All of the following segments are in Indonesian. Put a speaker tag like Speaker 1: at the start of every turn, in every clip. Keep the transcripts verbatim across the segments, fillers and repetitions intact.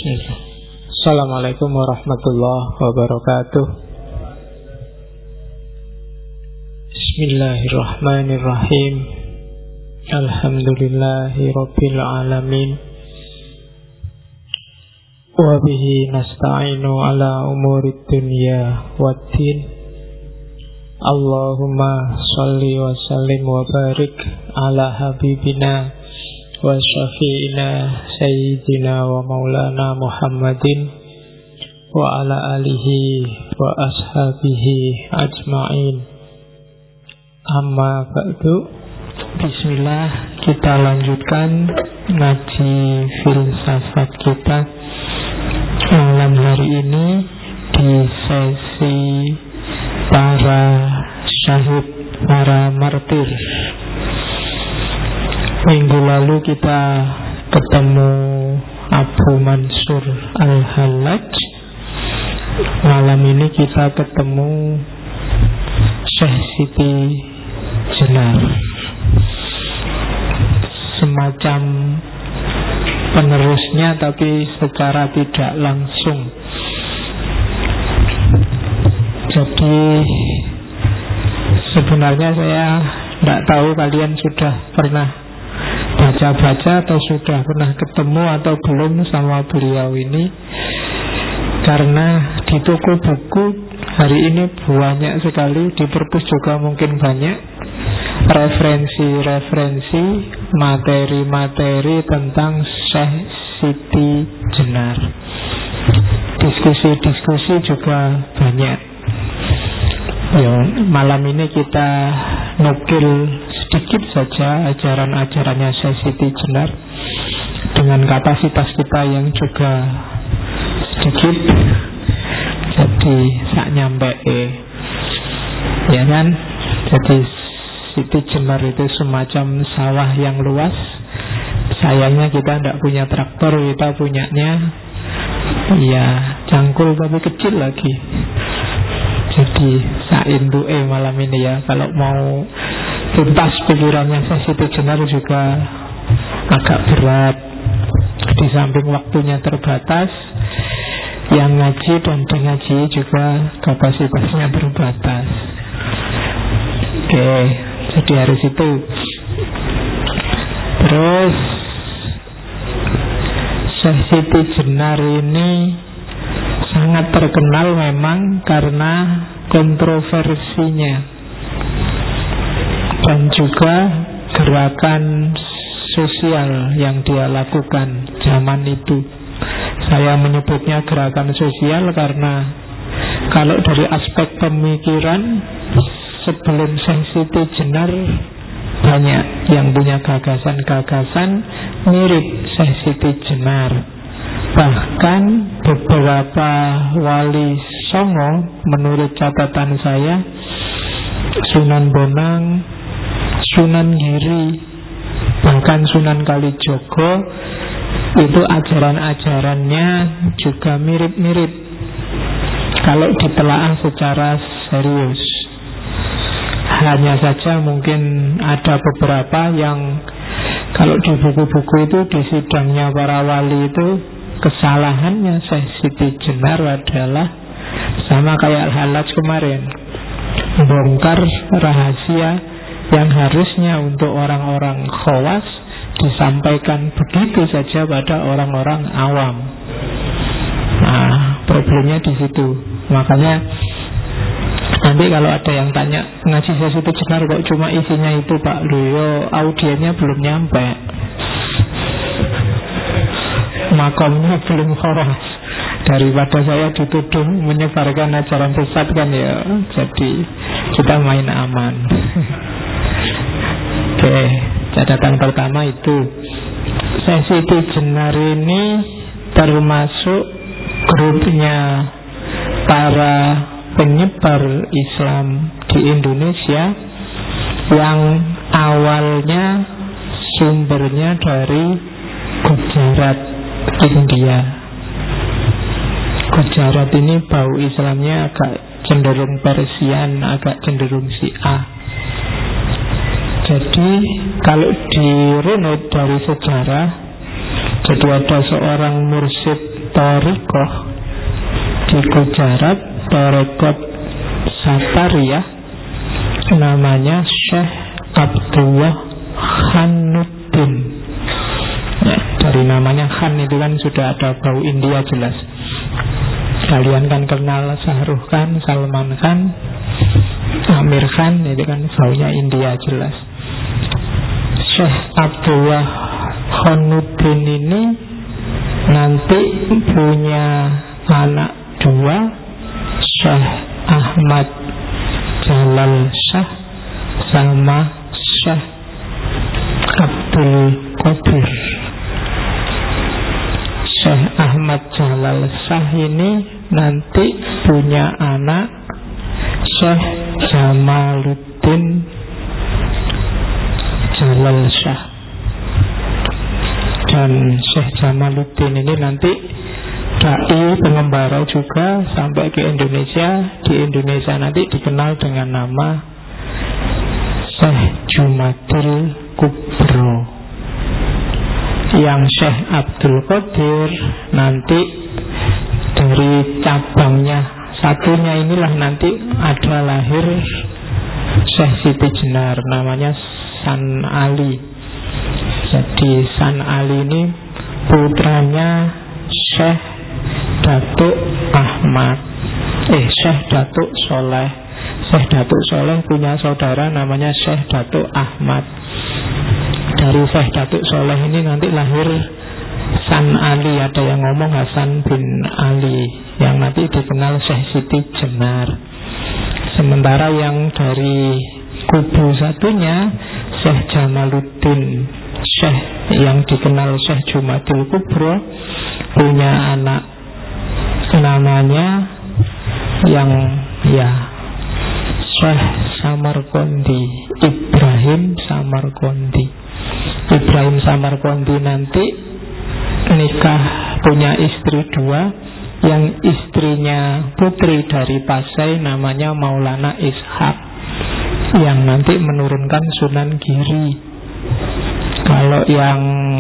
Speaker 1: Bismillah. Assalamualaikum warahmatullahi wabarakatuh. Bismillahirrahmanirrahim. Alhamdulillahi rabbil alamin. Wa bihi nasta'inu ala umurid dunya waddin. Allahumma salli wa sallim wa barik ala habibina wa syafi'ina sayyidina wa maulana Muhammadin wa ala alihi wa ashabihi ajma'in. Amma ba'du. Bismillah, kita lanjutkan ngaji filsafat kita malam hari ini di sesi para syahid, para martir. Minggu lalu kita ketemu Abu Mansur Al-Hallaj. Malam ini kita ketemu Syekh Siti Jenar, semacam penerusnya tapi secara tidak langsung. Jadi sebenarnya saya tidak tahu kalian sudah pernah baca-baca atau sudah pernah ketemu atau belum sama beliau ini. Karena di toko buku hari ini banyak sekali, di perpus juga mungkin banyak referensi-referensi, materi-materi tentang Syekh Siti Jenar. Diskusi-diskusi juga banyak. Ya, malam ini kita nukil sedikit saja ajaran-ajarannya Syekh Siti Jenar dengan kapasitas kita yang juga sedikit. Jadi sak nyampe eh. Ya kan? Jadi Siti Jenar itu semacam sawah yang luas. Sayangnya kita tidak punya traktor, kita punyanya ya cangkul tapi kecil lagi. Jadi sak induk eh malam ini ya. Kalau mau tuntas pikirannya Syekh Siti Jenar juga agak berat. Di samping waktunya terbatas, yang ngaji dan dengaji juga kapasitasnya terbatas. Oke, jadi harus itu. Terus Syekh Siti Jenar ini sangat terkenal memang karena kontroversinya dan juga gerakan sosial yang dia lakukan zaman itu. Saya menyebutnya gerakan sosial karena kalau dari aspek pemikiran, sebelum Syekh Siti Jenar banyak yang punya gagasan-gagasan mirip Syekh Siti Jenar. Bahkan beberapa wali songo menurut catatan saya, Sunan Bonang, Sunan Giri, bahkan Sunan Kalijogo, itu ajaran-ajarannya juga mirip-mirip kalau ditelaah secara serius. Hanya saja mungkin ada beberapa yang kalau di buku-buku itu, di sidangnya para wali itu, kesalahannya Syekh Siti Jenar adalah sama kayak Al-Hallaj kemarin, bongkar rahasia yang harusnya untuk orang-orang khawas disampaikan begitu saja pada orang-orang awam. Nah, problemnya di situ. Makanya nanti kalau ada yang tanya, ngaji Syekh Siti Jenar kok cuma isinya itu Pak, Loyo audiennya belum nyampe, makomnya belum khawas. Daripada saya dituduh menyebarkan ajaran sesat kan ya, jadi kita main aman. Oke, okay. Catatan pertama itu, Syekh Siti Jenar ini termasuk grupnya para penyebar Islam di Indonesia yang awalnya sumbernya dari Gujarat, India. Gujarat ini bau Islamnya agak cenderung Persian, agak cenderung Syiah. Jadi kalau dirunut dari sejarah, Jadi ada seorang mursyid Thariqah di Gujarat, Tarekat Satariyah, namanya Syekh Abdullah Khanuddin. Ya, dari namanya Khan itu kan sudah ada bau India jelas. Kalian kan kenal Shahrukh Khan, Salman Khan, Amir Khan, itu kan baunya India jelas. Syekh Abdullah Khanuddin ini nanti punya anak dua, Syekh Ahmad Jalal Shah sama Syekh Abdul Qadir. Syekh Ahmad Jalal Shah ini nanti punya anak Syekh Jamaluddin Jalal Shah. Dan Syekh Jamaluddin ini nanti dai pengembara juga sampai ke Indonesia. Di Indonesia nanti dikenal dengan nama Syekh Jumadil Kubro. Yang Syekh Abdul Qadir nanti dari cabangnya satunya inilah nanti ada lahir Syekh Siti Jenar, namanya San Ali. Jadi San Ali ini putranya Syekh Datuk Ahmad, eh Syekh Datuk Soleh. Syekh Datuk Soleh punya saudara namanya Syekh Datuk Ahmad. Dari Syekh Datuk Soleh ini nanti lahir San Ali, ada yang ngomong Hasan bin Ali, yang nanti dikenal Syekh Siti Jenar. Sementara yang dari kubu satunya Syekh Jamaluddin Syekh yang dikenal Syekh Jumadil Kubro punya anak namanya yang ya Syekh Samarqandi, Ibrahim Samarqandi. Ibrahim Samarqandi nanti nikah, punya istri dua, yang istrinya putri dari Pasai namanya Maulana Ishaq, yang nanti menurunkan Sunan Giri. Kalau yang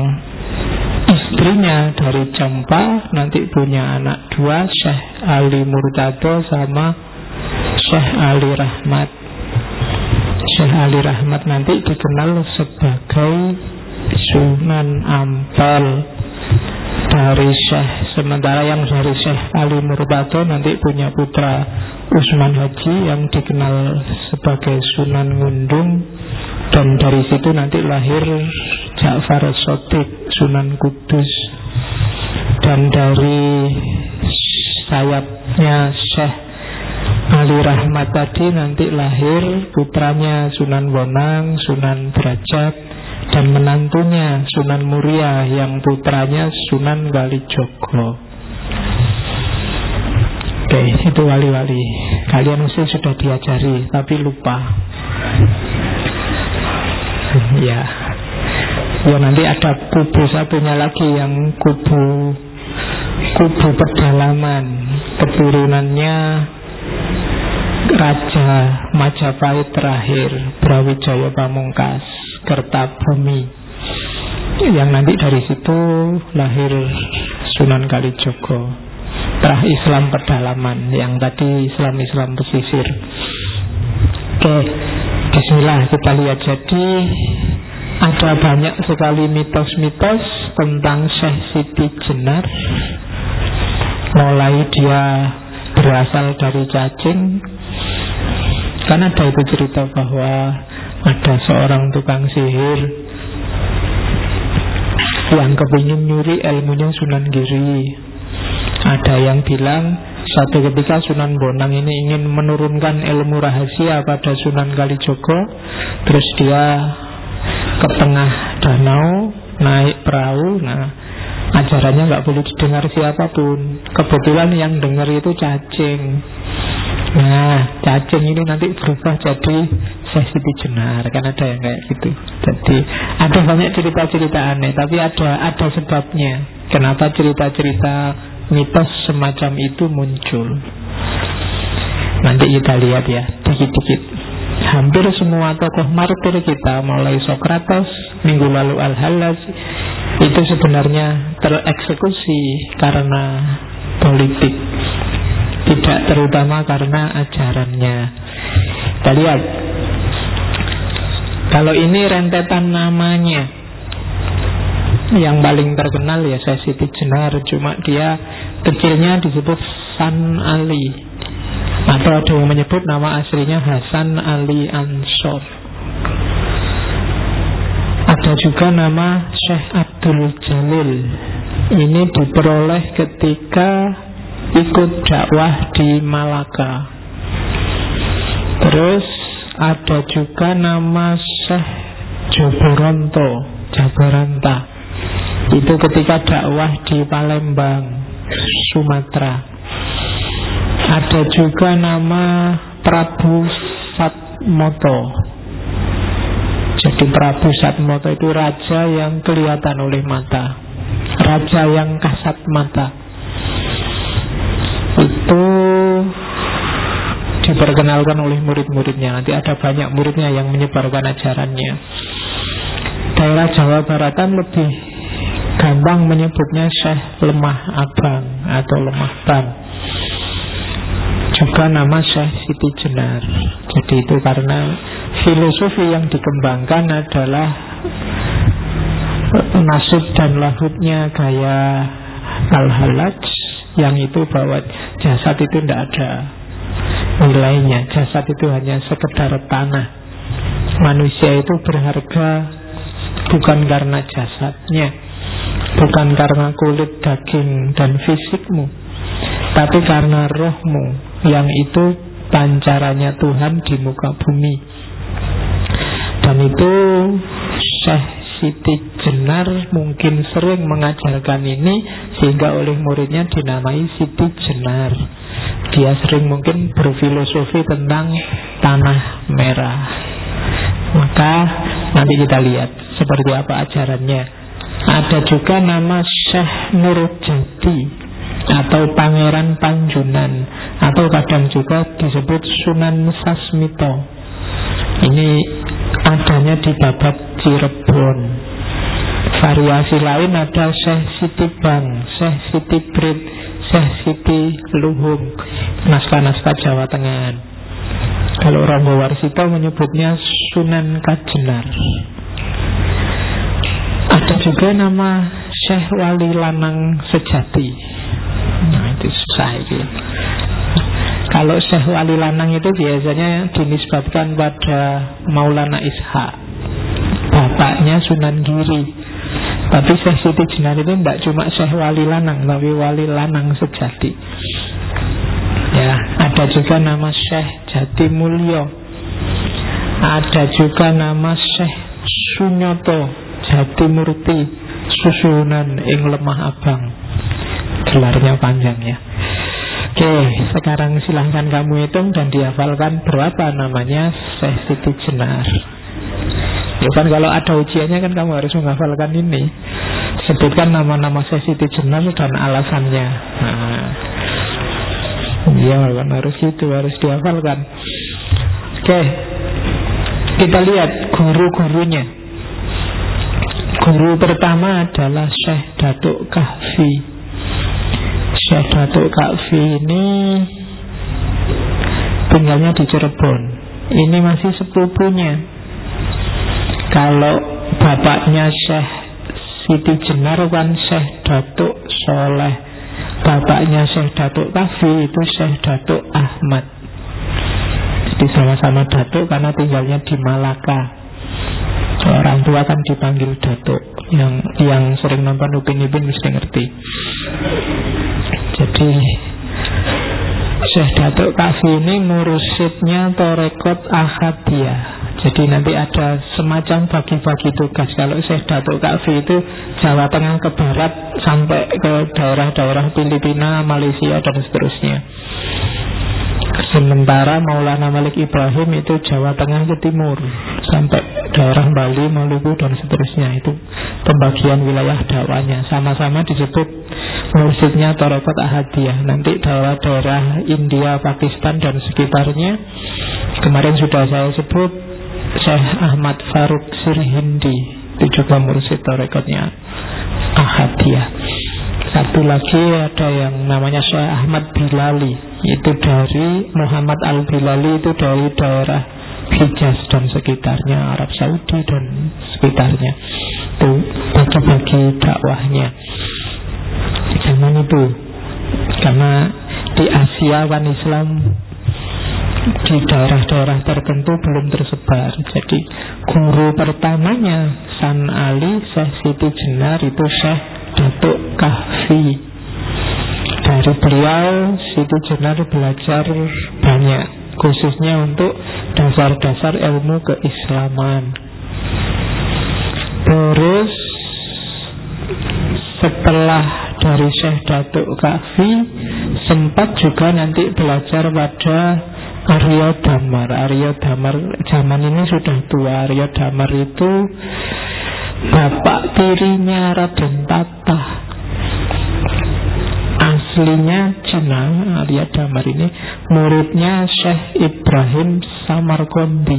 Speaker 1: istrinya dari Jampa nanti punya anak dua, Syekh Ali Murtado sama Syekh Ali Rahmat. Syekh Ali Rahmat nanti dikenal sebagai Sunan Ampel dari Syekh. Sementara yang dari Syekh Ali Murtado nanti punya putra Usman Haji yang dikenal sebagai Sunan Ngundung. Dan dari situ nanti lahir Ja'far Shadiq, Sunan Kudus. Dan dari sayapnya Syekh Ali Rahmat tadi nanti lahir putranya Sunan Bonang, Sunan Derajat, dan menantunya Sunan Muria yang putranya Sunan Kalijogo. Oke, itu wali-wali. Kalian mesti sudah diajari, tapi lupa. Ya, ya nanti ada kubu satunya lagi yang kubu kubu pedalaman, keturunannya Raja Majapahit terakhir, Brawijaya Pamungkas, Kertabumi, yang nanti dari situ lahir Sunan Kalijogo. Terah Islam pedalaman, yang tadi Islam-Islam pesisir. Oke, bismillah kita lihat. Jadi ada banyak sekali mitos-mitos tentang Syekh Siti Jenar. Mulai dia berasal dari cacing. Kan ada itu cerita bahwa ada seorang tukang sihir yang kepingin nyuri ilmunya Sunan Giri. Ada yang bilang suatu ketika Sunan Bonang ini ingin menurunkan ilmu rahasia pada Sunan Kalijogo. Terus dia ke tengah danau, naik perahu. Nah, ajarannya gak boleh didengar siapapun. Kebetulan yang dengar itu cacing. Nah, cacing ini nanti berubah jadi Syekh Siti Jenar. Kan ada yang kayak gitu. Jadi ada banyak cerita-cerita aneh, tapi ada ada sebabnya kenapa cerita-cerita mitos semacam itu muncul. Nanti kita lihat ya, dikit-dikit. Hampir semua tokoh martir kita, mulai Sokrates, minggu lalu Al-Hallaj, itu sebenarnya tereksekusi karena politik, tidak terutama karena ajarannya. Kita lihat, kalau ini rentetan namanya, yang paling terkenal ya Syekh Siti Jenar, cuma dia kecilnya disebut San Ali, atau ada yang menyebut nama aslinya Hasan Ali Ansor. Ada juga nama Syekh Abdul Jalil. Ini diperoleh ketika ikut dakwah di Malaka. Terus ada juga nama Syekh Joboronto, Jabaranta. Itu ketika dakwah di Palembang, Sumatera. Ada juga nama Prabu Satmoto. Jadi Prabu Satmoto itu raja yang kelihatan oleh mata, raja yang kasat mata. Itu diperkenalkan oleh murid-muridnya. Nanti ada banyak muridnya yang menyebarkan ajarannya. Daerah Jawa Baratan lebih gampang menyebutnya Syekh Lemah Abang atau Lemah Bang. Juga nama Syekh Siti Jenar. Jadi itu karena filosofi yang dikembangkan adalah nasib dan lahutnya gaya Al-Hallaj, yang itu bahwa jasad itu tidak ada nilainya. Jasad itu hanya sekedar tanah. Manusia itu berharga bukan karena jasadnya, bukan karena kulit, daging, dan fisikmu, tapi karena rohmu, yang itu pancarannya Tuhan di muka bumi. Dan itu Syekh Siti Jenar mungkin sering mengajarkan ini, sehingga oleh muridnya dinamai Siti Jenar. Dia sering mungkin berfilosofi tentang tanah merah. Maka nanti kita lihat seperti apa ajarannya. Ada juga nama Syekh Nurjati atau Pangeran Panjunan, atau kadang juga disebut Sunan Sasmito. Ini adanya di Babat Cirebon. Variasi lain ada Syekh Siti Bang, Syekh Siti Brit, Syekh Siti Luhung, naskah-naskah Jawa Tengah. Kalau Ronggo Warsito menyebutnya Sunan Kajenar. Ada juga nama Syekh Wali Lanang Sejati. Nah itu susah itu. Kalau Syekh Wali Lanang itu biasanya dinisbatkan pada Maulana Ishaq, bapaknya Sunan Giri. Tapi Syekh Siti Jenar itu tidak cuma Syekh Wali Lanang, tapi Wali Lanang Sejati. Ya, ada juga nama Syekh Jati Mulyo. Ada juga nama Syekh Sunyoto Jati Murti Susunan ing Lemah Abang. Gelarnya panjang ya. Oke, sekarang silahkan kamu hitung dan dihafalkan berapa namanya Syekh Siti Jenar. Ya kan kalau ada ujiannya kan kamu harus menghafalkan ini. Sebutkan nama-nama Syekh Siti Jenar dan alasannya. Nah, ya kan harus itu, harus dihafalkan. Oke, kita lihat guru-gurunya. Guru pertama adalah Syekh Datuk Kahfi. Syekh Datuk Kahfi ini tinggalnya di Cirebon. Ini masih sepupunya. Kalau bapaknya Syekh Siti Jenar kan Syekh Datuk Soleh, bapaknya Syekh Datuk Kahfi itu Syekh Datuk Ahmad. Jadi sama-sama Datuk karena tinggalnya di Malaka. Orang tua kan dipanggil Datuk. Yang yang sering nonton Upin Ipin mesti ngerti. Jadi Syekh Datuk Kahfi ini murusidnya Torekot Ahadiyah. Jadi nanti ada semacam bagi-bagi tugas. Kalau Syekh Datuk Kahfi itu Jawa Tengah ke barat sampai ke daerah-daerah Filipina, Malaysia dan seterusnya. Sementara Maulana Malik Ibrahim itu Jawa Tengah ke timur sampai daerah Bali, Maluku dan seterusnya. Itu pembagian wilayah dakwahnya. Sama-sama disebut mursyidnya Torekot Ahadiyah. Nanti daerah-daerah India, Pakistan dan sekitarnya kemarin sudah saya sebut Syekh Ahmad Faruk Sirhindi, itu juga mursyid Torekotnya Ahadiyah. Satu lagi ada yang namanya Syekh Ahmad Bilali, itu dari Muhammad Al-Bilali, itu dari daerah Hijaz dan sekitarnya, Arab Saudi dan sekitarnya. Itu bagi-bagi dakwahnya zaman itu. Karena di Asia kan Islam di daerah-daerah tertentu belum tersebar. Jadi guru pertamanya San Ali, Syekh Siti Jenar, itu Syekh Datuk Kahfi. Dari beliau Siti Jenar belajar banyak, khususnya untuk dasar-dasar ilmu keislaman. Terus setelah dari Syekh Datuk Kahfi, sempat juga nanti belajar pada Arya Damar. Arya Damar zaman ini sudah tua. Arya Damar itu bapak tirinya Raden Tatah. Aslinya Cina. Arya Damar ini muridnya Syekh Ibrahim Samarqandi.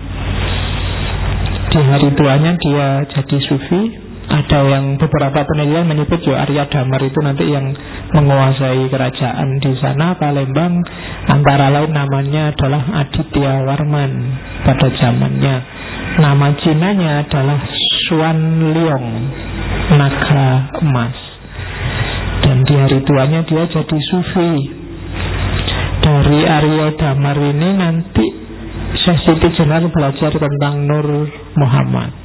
Speaker 1: Di hari tuanya dia jadi sufi. Ada yang beberapa penelitian menyebut ya Arya Damar itu nanti yang menguasai kerajaan di sana Palembang, antara lain namanya adalah Aditya Warman pada zamannya. Nama Cinanya adalah Xuan Liong, naga emas. Dan di hari tuanya dia jadi sufi. Dari Arya Damar ini nanti Syekh Siti Jenar belajar tentang Nur Muhammad.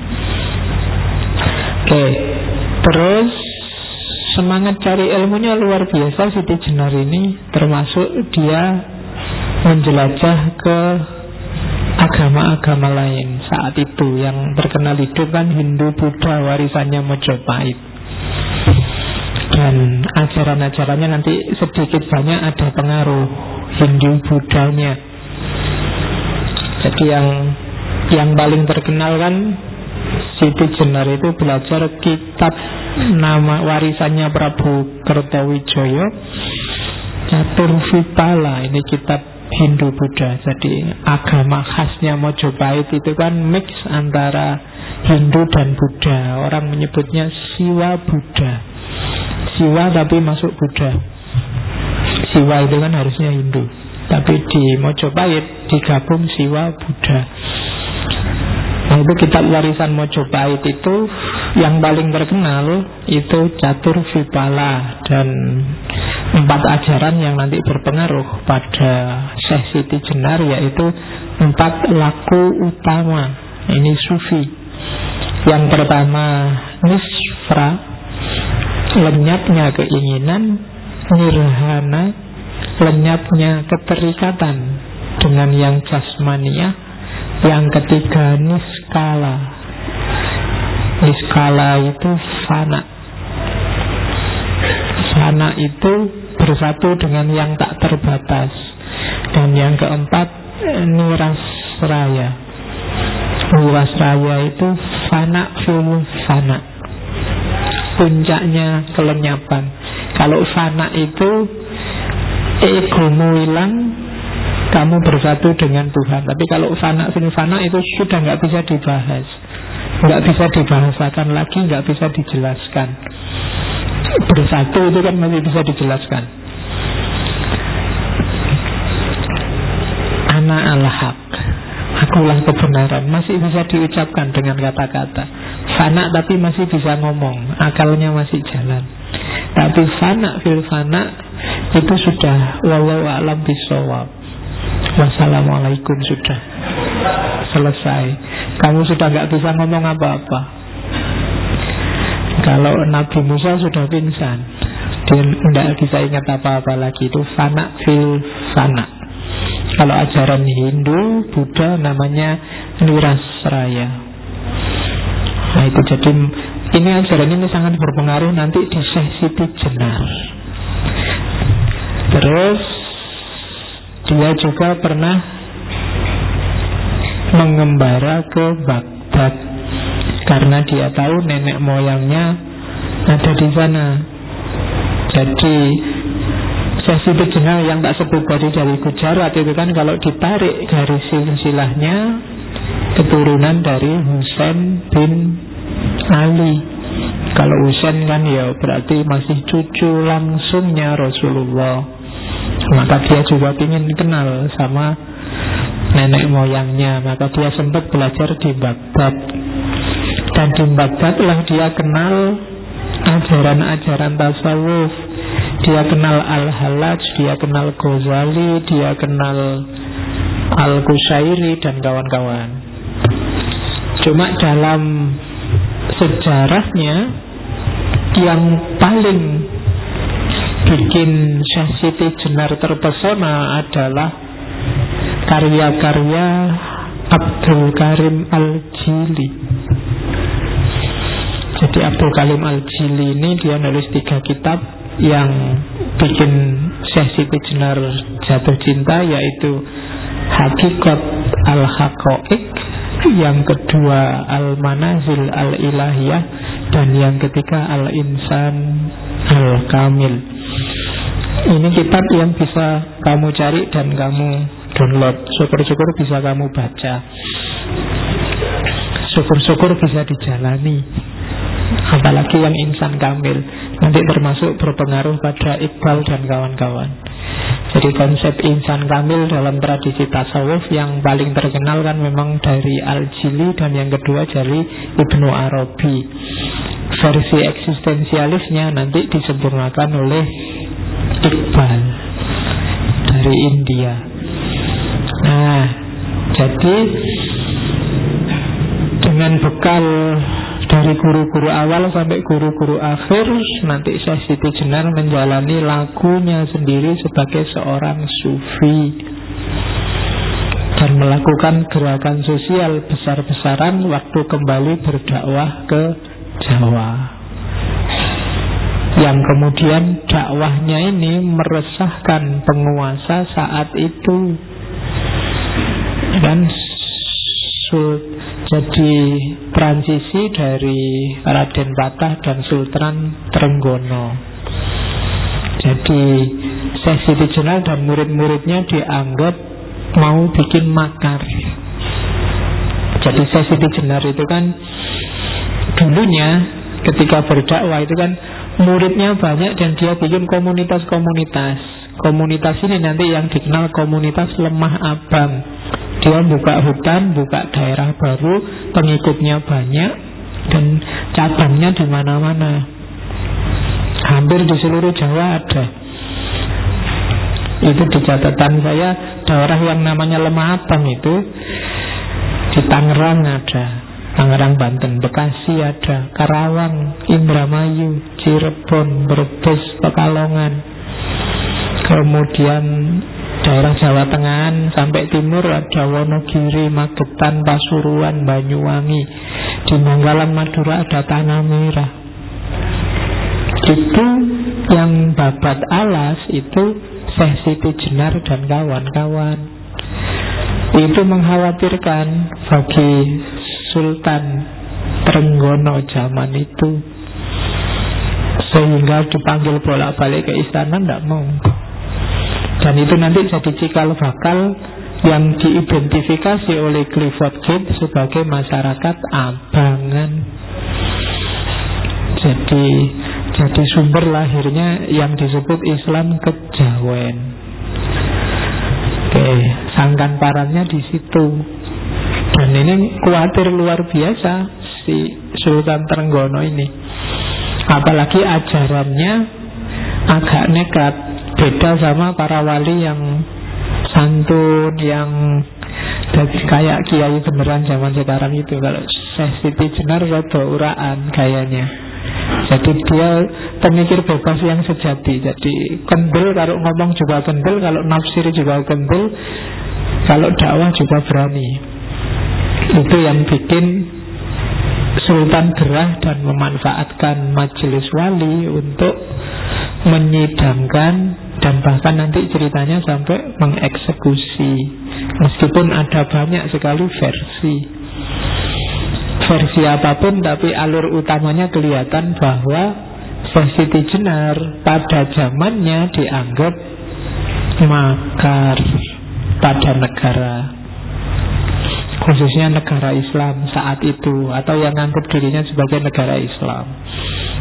Speaker 1: Oke, terus semangat cari ilmunya luar biasa Siti Jenar ini, termasuk dia menjelajah ke agama-agama lain saat itu. Yang terkenal itu kan Hindu Buddha warisannya Mojopahit. Dan ajaran-ajarannya nanti sedikit banyak ada pengaruh Hindu Buddhanya. Jadi yang yang paling terkenal kan Siti Jenar itu belajar kitab nama warisannya Prabu Kertawijaya, Caturvipala. Ini kitab Hindu Buddha. Jadi agama khasnya Mojopahit itu kan mix antara Hindu dan Buddha. Orang menyebutnya Siwa Buddha. Siwa tapi masuk Buddha. Siwa itu kan harusnya Hindu, tapi di Mojopahit digabung Siwa Buddha. Nah, itu kitab warisan Mojopahit itu yang paling terkenal itu Caturvipala, dan empat ajaran yang nanti berpengaruh pada Syekh Siti Jenar, yaitu empat laku utama. Ini sufi. Yang pertama nisfra, lenyapnya keinginan. Nirhana, lenyapnya keterikatan dengan yang jasmania. Yang ketiga niskala. Niskala itu fana. Fana itu bersatu dengan yang tak terbatas. Dan yang keempat nirasraya. Nirasraya itu fana fil fana, puncaknya kelenyapan. Kalau fana itu egomu hilang, kamu bersatu dengan Tuhan. Tapi kalau fana sini fana itu sudah nggak bisa dibahas, nggak bisa dibahasakan lagi, nggak bisa dijelaskan. Bersatu itu kan masih bisa dijelaskan. Ana al-haq, akulah kebenaran, masih bisa diucapkan dengan kata-kata. Fana tapi masih bisa ngomong, akalnya masih jalan. Tapi fana fil fana itu sudah wallahu a'lam bishawab. Wassalamualaikum, sudah selesai. Kamu sudah gak bisa ngomong apa-apa. Kalau Nabi Musa sudah pingsan, dia tidak bisa ingat apa-apa lagi. Itu fana fil fana. Kalau ajaran Hindu, Buddha namanya Nirasraya. Nah itu jadi ini ajaran ini sangat berpengaruh nanti di Syekh Siti Jenar. Terus dia juga pernah mengembara ke Baghdad karena dia tahu nenek moyangnya ada di sana. Jadi Syekh Siti Jenar yang tak sebut tadi dari Gujarat itu kan kalau ditarik garis silsilahnya keturunan dari Husain bin Ali Kalau Husain kan ya berarti masih cucu langsungnya Rasulullah, maka dia juga ingin kenal sama nenek moyangnya. Maka dia sempat belajar di Baghdad, dan di Baghdad lah dia kenal ajaran-ajaran tasawuf. Dia kenal Al-Hallaj, dia kenal Ghazali, dia kenal Al-Qushairi dan kawan-kawan. Cuma dalam sejarahnya yang paling bikin Syekh Siti Jenar terpesona adalah karya-karya Abdul Karim Al-Jili. Jadi Abdul Karim Al-Jili ini dia nulis tiga kitab yang bikin Syekh Siti Jenar jatuh cinta, yaitu Hakikat Al-Haqaiq, yang kedua Al-Manazil Al-Ilahiyah, dan yang ketiga Al-Insan Al-Kamil. Ini kitab yang bisa kamu cari dan kamu download. Syukur-syukur bisa kamu baca, syukur-syukur bisa dijalani. Apalagi yang Insan Kamil, nanti termasuk berpengaruh pada Iqbal dan kawan-kawan. Jadi konsep Insan Kamil dalam tradisi tasawuf yang paling terkenal kan memang dari Al-Jili, dan yang kedua dari Ibnu Arabi. Versi eksistensialisnya nanti disempurnakan oleh Iqbal dari India. Nah, jadi dengan bekal dari guru-guru awal sampai guru-guru akhir, nanti Syekh Siti Jenar menjalani lakunya sendiri sebagai seorang sufi dan melakukan gerakan sosial besar-besaran waktu kembali berdakwah ke Jawa, yang kemudian dakwahnya ini meresahkan penguasa saat itu. Dan jadi transisi dari Raden Patah dan Sultan Trenggono. Jadi Syekh Siti Jenar dan murid-muridnya dianggap mau bikin makar. Jadi Syekh Siti Jenar itu kan dulunya ketika berdakwah itu kan muridnya banyak, dan dia bikin komunitas-komunitas. Komunitas ini nanti yang dikenal komunitas lemah abang. Dia buka hutan, buka daerah baru, pengikutnya banyak, dan cabangnya di mana-mana. Hampir di seluruh Jawa ada. Itu di catatan saya, daerah yang namanya lemah abang itu di Tangerang ada, Tangerang Banten, Bekasi ada, Karawang, Indramayu, Cirebon, Brebes, Pekalongan. Kemudian daerah Jawa Tengah sampai timur ada Wonogiri, Magetan, Pasuruan, Banyuwangi. Di Manggalan, Madura ada Tanah Merah. Itu yang babat alas itu Syekh Siti Jenar dan kawan-kawan. Itu mengkhawatirkan bagi Sultan Trenggono zaman itu, sehingga dipanggil bolak-balik ke istana, tidak mau. Dan itu nanti jadi cikal bakal yang diidentifikasi oleh Clifford Gate sebagai masyarakat abangan. Jadi jadi sumber lahirnya yang disebut Islam kejawen. Oke, sangkan parannya di situ. Dan ini khawatir luar biasa si Sultan Trenggono ini. Apalagi ajarannya agak nekat, beda sama para wali yang santun, yang kayak kiai beneran zaman sekarang itu. Kalau Syekh Siti Jenar rada uraan gayanya. Jadi dia pemikir bebas yang sejati. Jadi kendel, kalau ngomong juga kendel, kalau nafsir juga kendel, kalau dakwah juga berani. Itu yang bikin Sultan gerah dan memanfaatkan majelis wali untuk menyidangkan, dan bahkan nanti ceritanya sampai mengeksekusi. Meskipun ada banyak sekali versi Versi apapun, tapi alur utamanya kelihatan bahwa Syekh Siti Jenar pada zamannya dianggap makar pada negara, khususnya negara Islam saat itu, atau yang anggap dirinya sebagai negara Islam.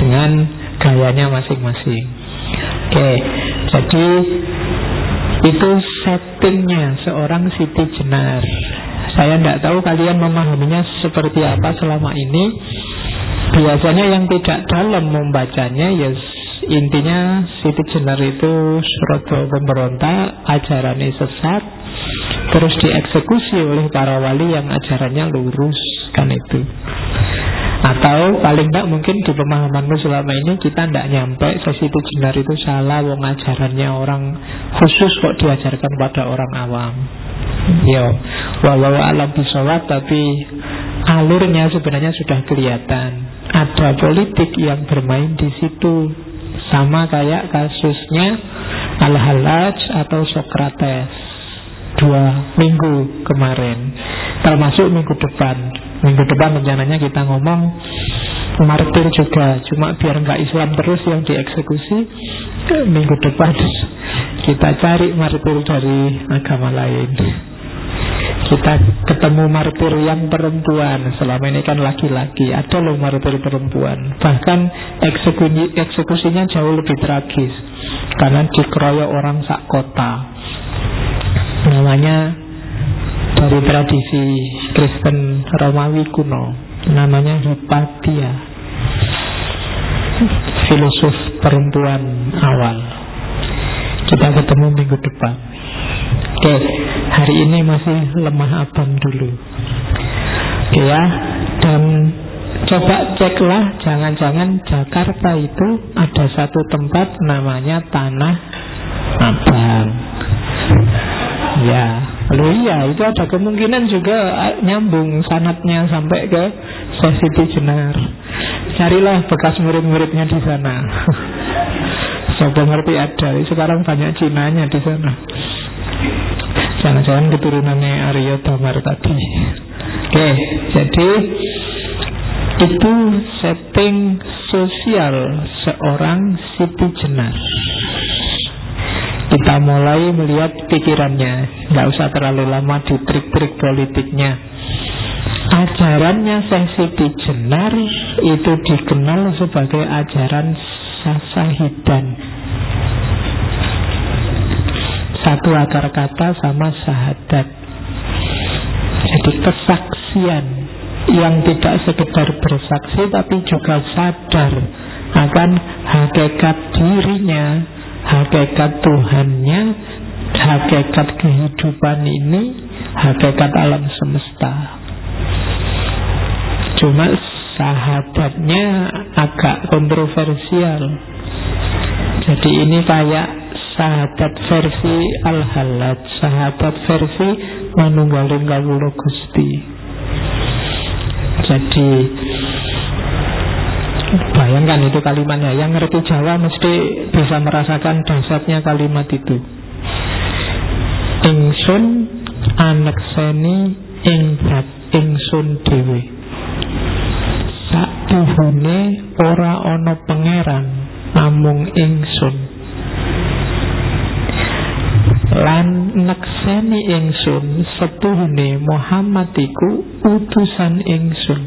Speaker 1: dengan gayanya masing-masing. Oke, jadi itu settingnya seorang Siti Jenar. Saya tidak tahu kalian memahaminya seperti apa selama ini. Biasanya yang tidak dalam membacanya, ya intinya Siti Jenar itu Surabaya pemberontak, ajarannya sesat, terus dieksekusi oleh para wali yang ajarannya lurus, kan itu. Atau paling tidak mungkin di pemahamanmu selama ini kita tidak nyampe Siti Jenar itu salah, wong ajarannya orang khusus kok diajarkan pada orang awam. Yo, walau alam bisawab, tapi alurnya sebenarnya sudah kelihatan. Ada politik yang bermain di situ, sama kayak kasusnya Al-Hallaj atau Sokrates dua minggu kemarin, termasuk minggu depan. Minggu depan rencananya kita ngomong martir juga, cuma biar nggak Islam terus yang dieksekusi. Minggu depan kita cari martir dari agama lain. Kita ketemu martir yang perempuan. Selama ini kan laki-laki, ada loh martir perempuan. Bahkan eksekusi, eksekusinya jauh lebih tragis, karena dikeroyok orang sak kota. Namanya dari tradisi Kristen Romawi kuno, namanya Hypatia, filosof perempuan awal. Kita ketemu minggu depan. Oke, hari ini masih lemah abang dulu. Oke ya, dan coba ceklah, jangan-jangan Jakarta itu ada satu tempat namanya Tanah Abang. Ya, loh iya, itu ada kemungkinan juga nyambung sanadnya sampai ke Siti Jenar. Carilah bekas murid-muridnya di sana. Coba ngerti ada, sekarang banyak Cinanya di sana. Jangan-jangan keturunannya Arya Damar tadi. Oke, jadi itu setting sosial seorang Siti Jenar. Kita mulai melihat pikirannya, nggak usah terlalu lama di trik-trik politiknya. Ajarannya Siti Jenar itu dikenal sebagai ajaran Sasahidan. Satu akar kata sama syahadat. Jadi kesaksian yang tidak sekedar bersaksi, tapi juga sadar akan hakikat dirinya, hakikat Tuhannya, hakikat kehidupan ini, hakikat alam semesta. Cuma syahadatnya agak kontroversial. Jadi ini kayak syahadat versi Al-Hallaj, syahadat versi manunggaling kawula Gusti. Jadi bayangkan itu kalimatnya. Yang ngerti Jawa mesti bisa merasakan dahsyatnya kalimat itu. Ingsun anekseni ing zat ingsun dhewe. Saduhune ora ana pangeran namung ingsun. Lan nekseni ingsun setuhune Muhammad iku utusan ingsun.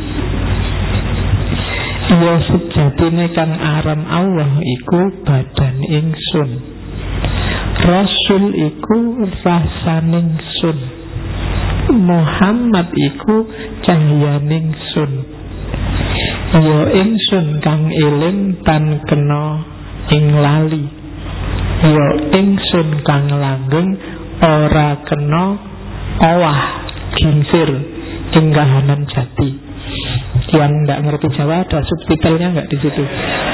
Speaker 1: Ya sejatine kang aran Allah iku badan ingsun. Rasul iku rasaning sun. Muhammad iku cahyaning sun. Ya ingsun kang eling tan kena ing lali. Ya ingsun kang langgeng ora kena owah gingsir ing kahanan jati. Yang tidak ngerti Jawa ada subtitlenya nggak di situ?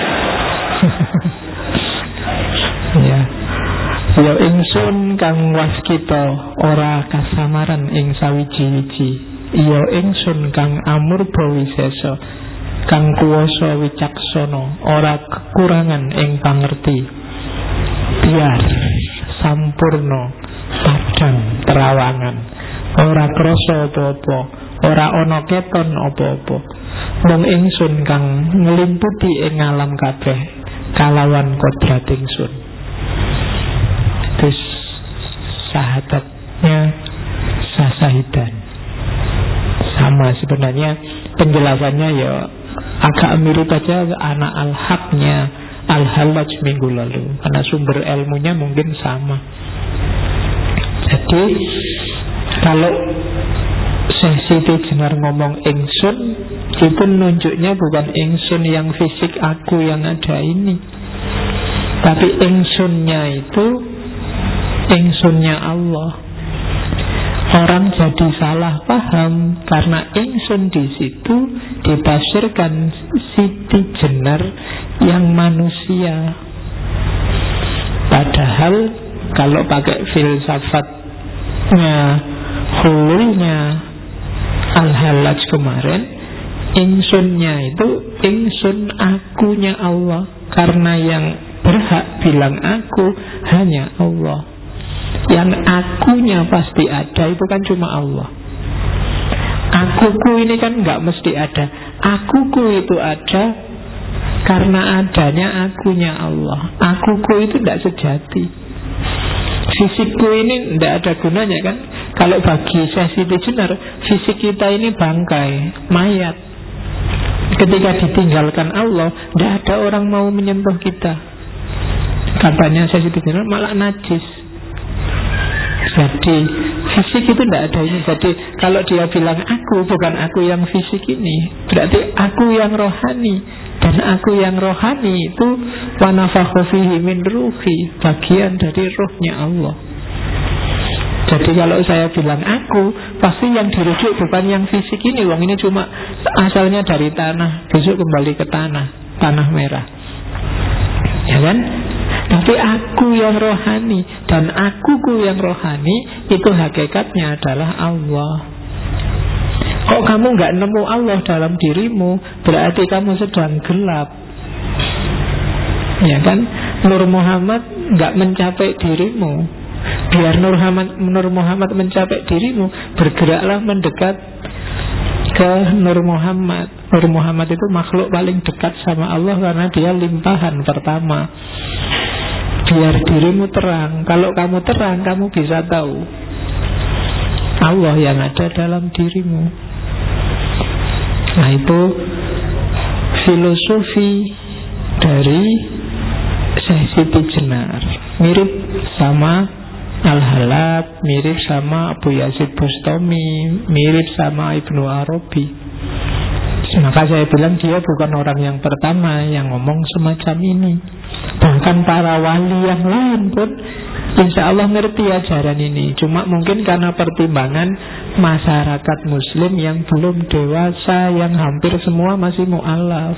Speaker 1: Ya. Ya ingsun kang waskita ora kasamaran ing sawiji-wiji. Ya ingsun kang amurba wisesa, kang kuwasa wicaksana, ora kekurangan ing pangerti. Biar sampurno padang terawangan, ora krasa apa-apa, ora ana keton apa-apa. Mung ingsun kang nglimputi ing alam kabeh kalawan kodrat ingsun. Terus syahadatnya Sasahidan. Sama sebenarnya penjelasannya ya Agak mirip aja anak al-haqnya Al-Hallaj minggu lalu, karena sumber ilmunya mungkin sama. Jadi kalau Syekh Siti Jenar ngomong ingsun, itu nunjuknya bukan ingsun yang fisik aku yang ada ini, tapi ingsunnya itu ingsunnya Allah. Orang jadi salah paham karena ingsun di situ ditafsirkan Siti Jenar yang manusia. Padahal kalau pakai filsafatnya hululnya Al-Hallaj kemarin, ingsunnya itu ingsun akunya Allah, karena yang berhak bilang aku hanya Allah. Yang akunya pasti ada itu kan cuma Allah. Akuku ini kan nggak mesti ada. Akuku itu ada karena adanya akunya Allah. Akuku itu tidak sejati. Fisikku ini tidak ada gunanya kan. Kalau bagi Syekh Siti Jenar, fisik kita ini bangkai, mayat. Ketika ditinggalkan Allah, tidak ada orang mau menyentuh kita. Katanya Syekh Siti Jenar malah najis. Jadi fisik itu tidak ada ini. Jadi kalau dia bilang aku, bukan aku yang fisik ini, berarti aku yang rohani. Dan aku yang rohani itu wa nafakhu fihi min ruhi, bagian dari ruhnya Allah. Jadi kalau saya bilang aku, pasti yang dirujuk bukan yang fisik ini. Wong ini cuma asalnya dari tanah, besok kembali ke tanah, tanah merah, ya kan? Tapi aku yang rohani, dan akuku yang rohani itu hakikatnya adalah Allah. Kok kamu gak nemu Allah dalam dirimu, berarti kamu sedang gelap, ya kan? Nur Muhammad gak mencapai dirimu. Biar Nur Muhammad, Nur Muhammad mencapai dirimu, bergeraklah mendekat ke Nur Muhammad. Nur Muhammad itu makhluk paling dekat sama Allah karena dia limpahan pertama. Biar dirimu terang. Kalau kamu terang, kamu bisa tahu Allah yang ada dalam dirimu. Nah itu filosofi dari Syekh Siti Jenar. Mirip sama Al-Hallaj, mirip sama Abu Yazid Bustami, mirip sama Ibnu Arabi. Maka saya bilang dia bukan orang yang pertama yang ngomong semacam ini. Bahkan para wali yang lain pun insya Allah ngerti ajaran ini. Cuma mungkin karena pertimbangan masyarakat muslim yang belum dewasa, yang hampir semua masih mu'alaf.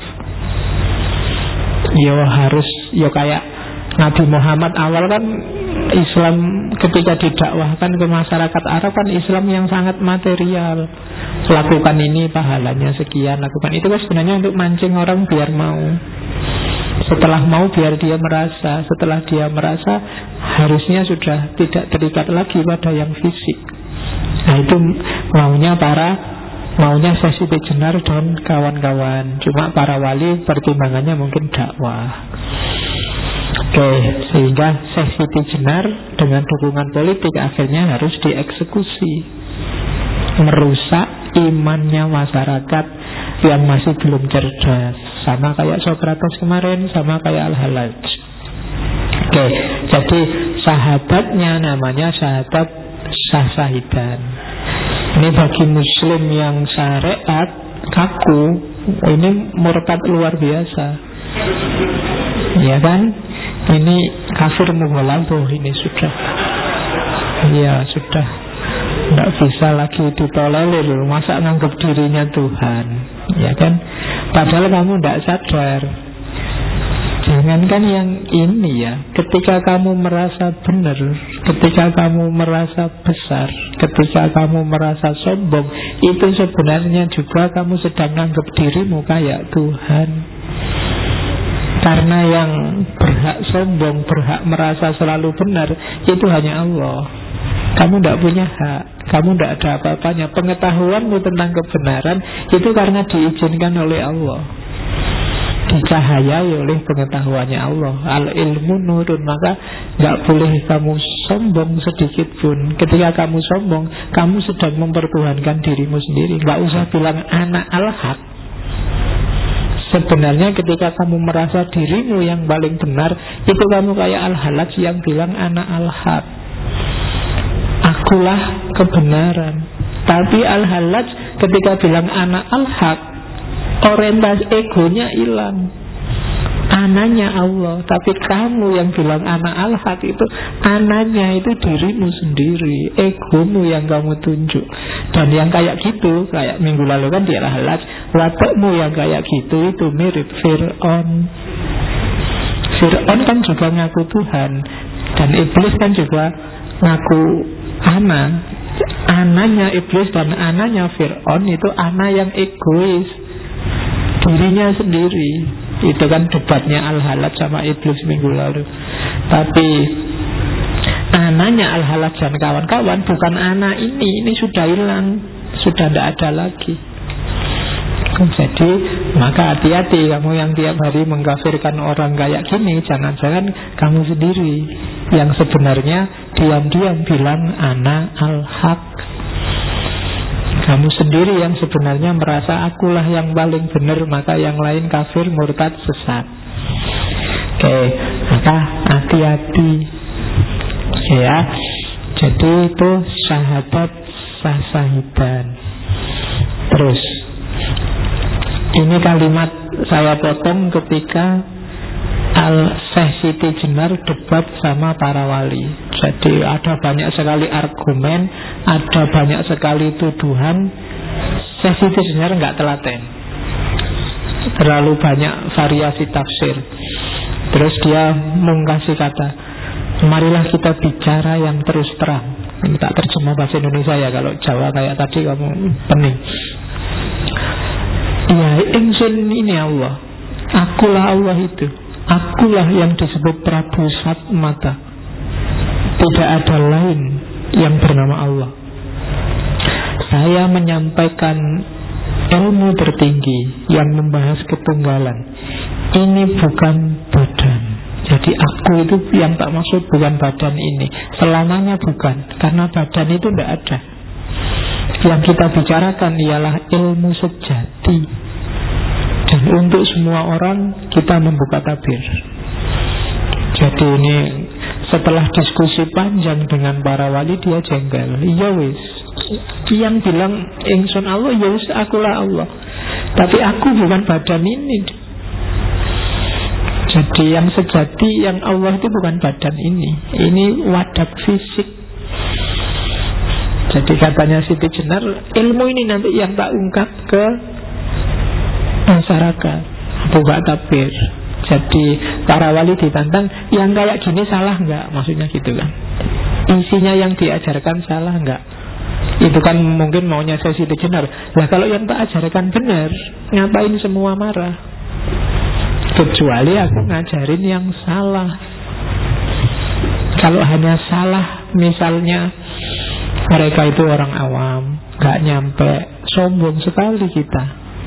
Speaker 1: Yo harus, yo kayak Nabi Muhammad awal kan Islam ketika didakwahkan ke masyarakat Arab kan Islam yang sangat material. Lakukan ini pahalanya sekian, lakukan itu kan sebenarnya untuk mancing orang biar mau. Setelah mau biar dia merasa. Setelah dia merasa harusnya sudah tidak terikat lagi pada yang fisik. Nah itu maunya para Maunya Syekh Siti Jenar dan kawan-kawan. Cuma para wali pertimbangannya mungkin dakwah. Oke, sehingga Syekh Siti Jenar dengan dukungan politik akhirnya harus dieksekusi, merusak imannya masyarakat yang masih belum cerdas. Sama kayak Sokrates kemarin, sama kayak Al-Hallaj. Oke, jadi sahabatnya namanya sahabat Syahsahidan. Ini bagi muslim yang syariat kaku, ini murtad luar biasa, ya kan? Ini kafir mughalladh, ini sudah, ya sudah, tidak bisa lagi ditolerir. Masa nganggap dirinya Tuhan, ya kan? Padahal kamu tidak sadar. Jangankan yang ini ya, ketika kamu merasa benar, ketika kamu merasa besar, ketika kamu merasa sombong, itu sebenarnya juga kamu sedang menganggap dirimu kayak Tuhan. Karena yang berhak sombong, berhak merasa selalu benar, itu hanya Allah. Kamu tidak punya hak, kamu tidak ada apa-apanya. Pengetahuanmu tentang kebenaran itu karena diizinkan oleh Allah, dicahayai oleh pengetahuannya Allah. Al-ilmu nurun. Maka gak boleh kamu sombong sedikit pun. Ketika kamu sombong, kamu sedang mempertuhankan dirimu sendiri. Gak usah bilang anak al-haq. Sebenarnya ketika kamu merasa dirimu yang paling benar, itu kamu kayak Al-Halaj yang bilang ana al-haq, akulah kebenaran. Tapi Al-Halaj ketika bilang ana al-haq, orientasi egonya hilang, ananya Allah. Tapi kamu yang bilang ana al-haq itu, ananya itu dirimu sendiri, egomu yang kamu tunjuk. Dan yang kayak gitu, kayak minggu lalu kan di Al-Halaj, watakmu yang kayak gitu itu mirip Fir'aun. Fir'aun kan juga ngaku Tuhan, dan iblis kan juga ngaku ana. Ananya iblis dan ananya Fir'aun itu ana yang egois, dirinya sendiri. Itu kan debatnya Al-Halaj sama iblis minggu lalu. Tapi ananya Al-Halaj dan kawan-kawan bukan ana ini. Ini sudah hilang, sudah tidak ada lagi. Jadi maka hati-hati kamu yang tiap hari mengkafirkan orang kayak gini. Jangan-jangan kamu sendiri yang sebenarnya diam-diam bilang ana al-haq. Kamu sendiri yang sebenarnya merasa akulah yang paling benar, maka yang lain kafir, murtad, sesat. Oke, maka hati-hati ya. Jadi itu syahadat sah-sahidan. Terus ini kalimat saya potong ketika Al-Syekh Siti Jenar debat sama para wali. Jadi ada banyak sekali argumen, ada banyak sekali tuduhan. Syekh Siti Jenar nggak telaten, terlalu banyak variasi tafsir. Terus dia mengkasih kata, marilah kita bicara yang terus terang. Ini tak terjemah bahasa Indonesia ya, kalau Jawa kayak tadi kamu pening. Ya, ingsun ini Allah, akulah Allah itu, akulah yang disebut Prabu Satmata. Tidak ada lain yang bernama Allah. Saya menyampaikan ilmu tertinggi yang membahas ketunggalan. Ini bukan badan. Jadi aku itu yang tak maksud bukan badan ini. Selamanya bukan, karena badan itu tidak ada. Yang kita bicarakan ialah ilmu sejati. Dan untuk semua orang kita membuka tabir. Jadi ini setelah diskusi panjang dengan para wali, dia jengkel. Ya wis, yang bilang ingsun Allah, ya wis akulah Allah. Tapi aku bukan badan ini. Jadi yang sejati, yang Allah itu bukan badan ini. Ini wadah fisik. Jadi katanya Siti Jenar, ilmu ini nanti yang tak ungkap ke masyarakat, buka tabir. Jadi para wali ditantang, yang kayak gini salah nggak? Maksudnya gitu kan. Isinya yang diajarkan salah nggak? Itu kan mungkin maunya saya Siti Jenar. Lah kalau yang tak ajarkan benar, ngapain semua marah? Kecuali aku ngajarin yang salah. Kalau hanya salah, misalnya mereka itu orang awam, gak nyampe, sombong sekali kita.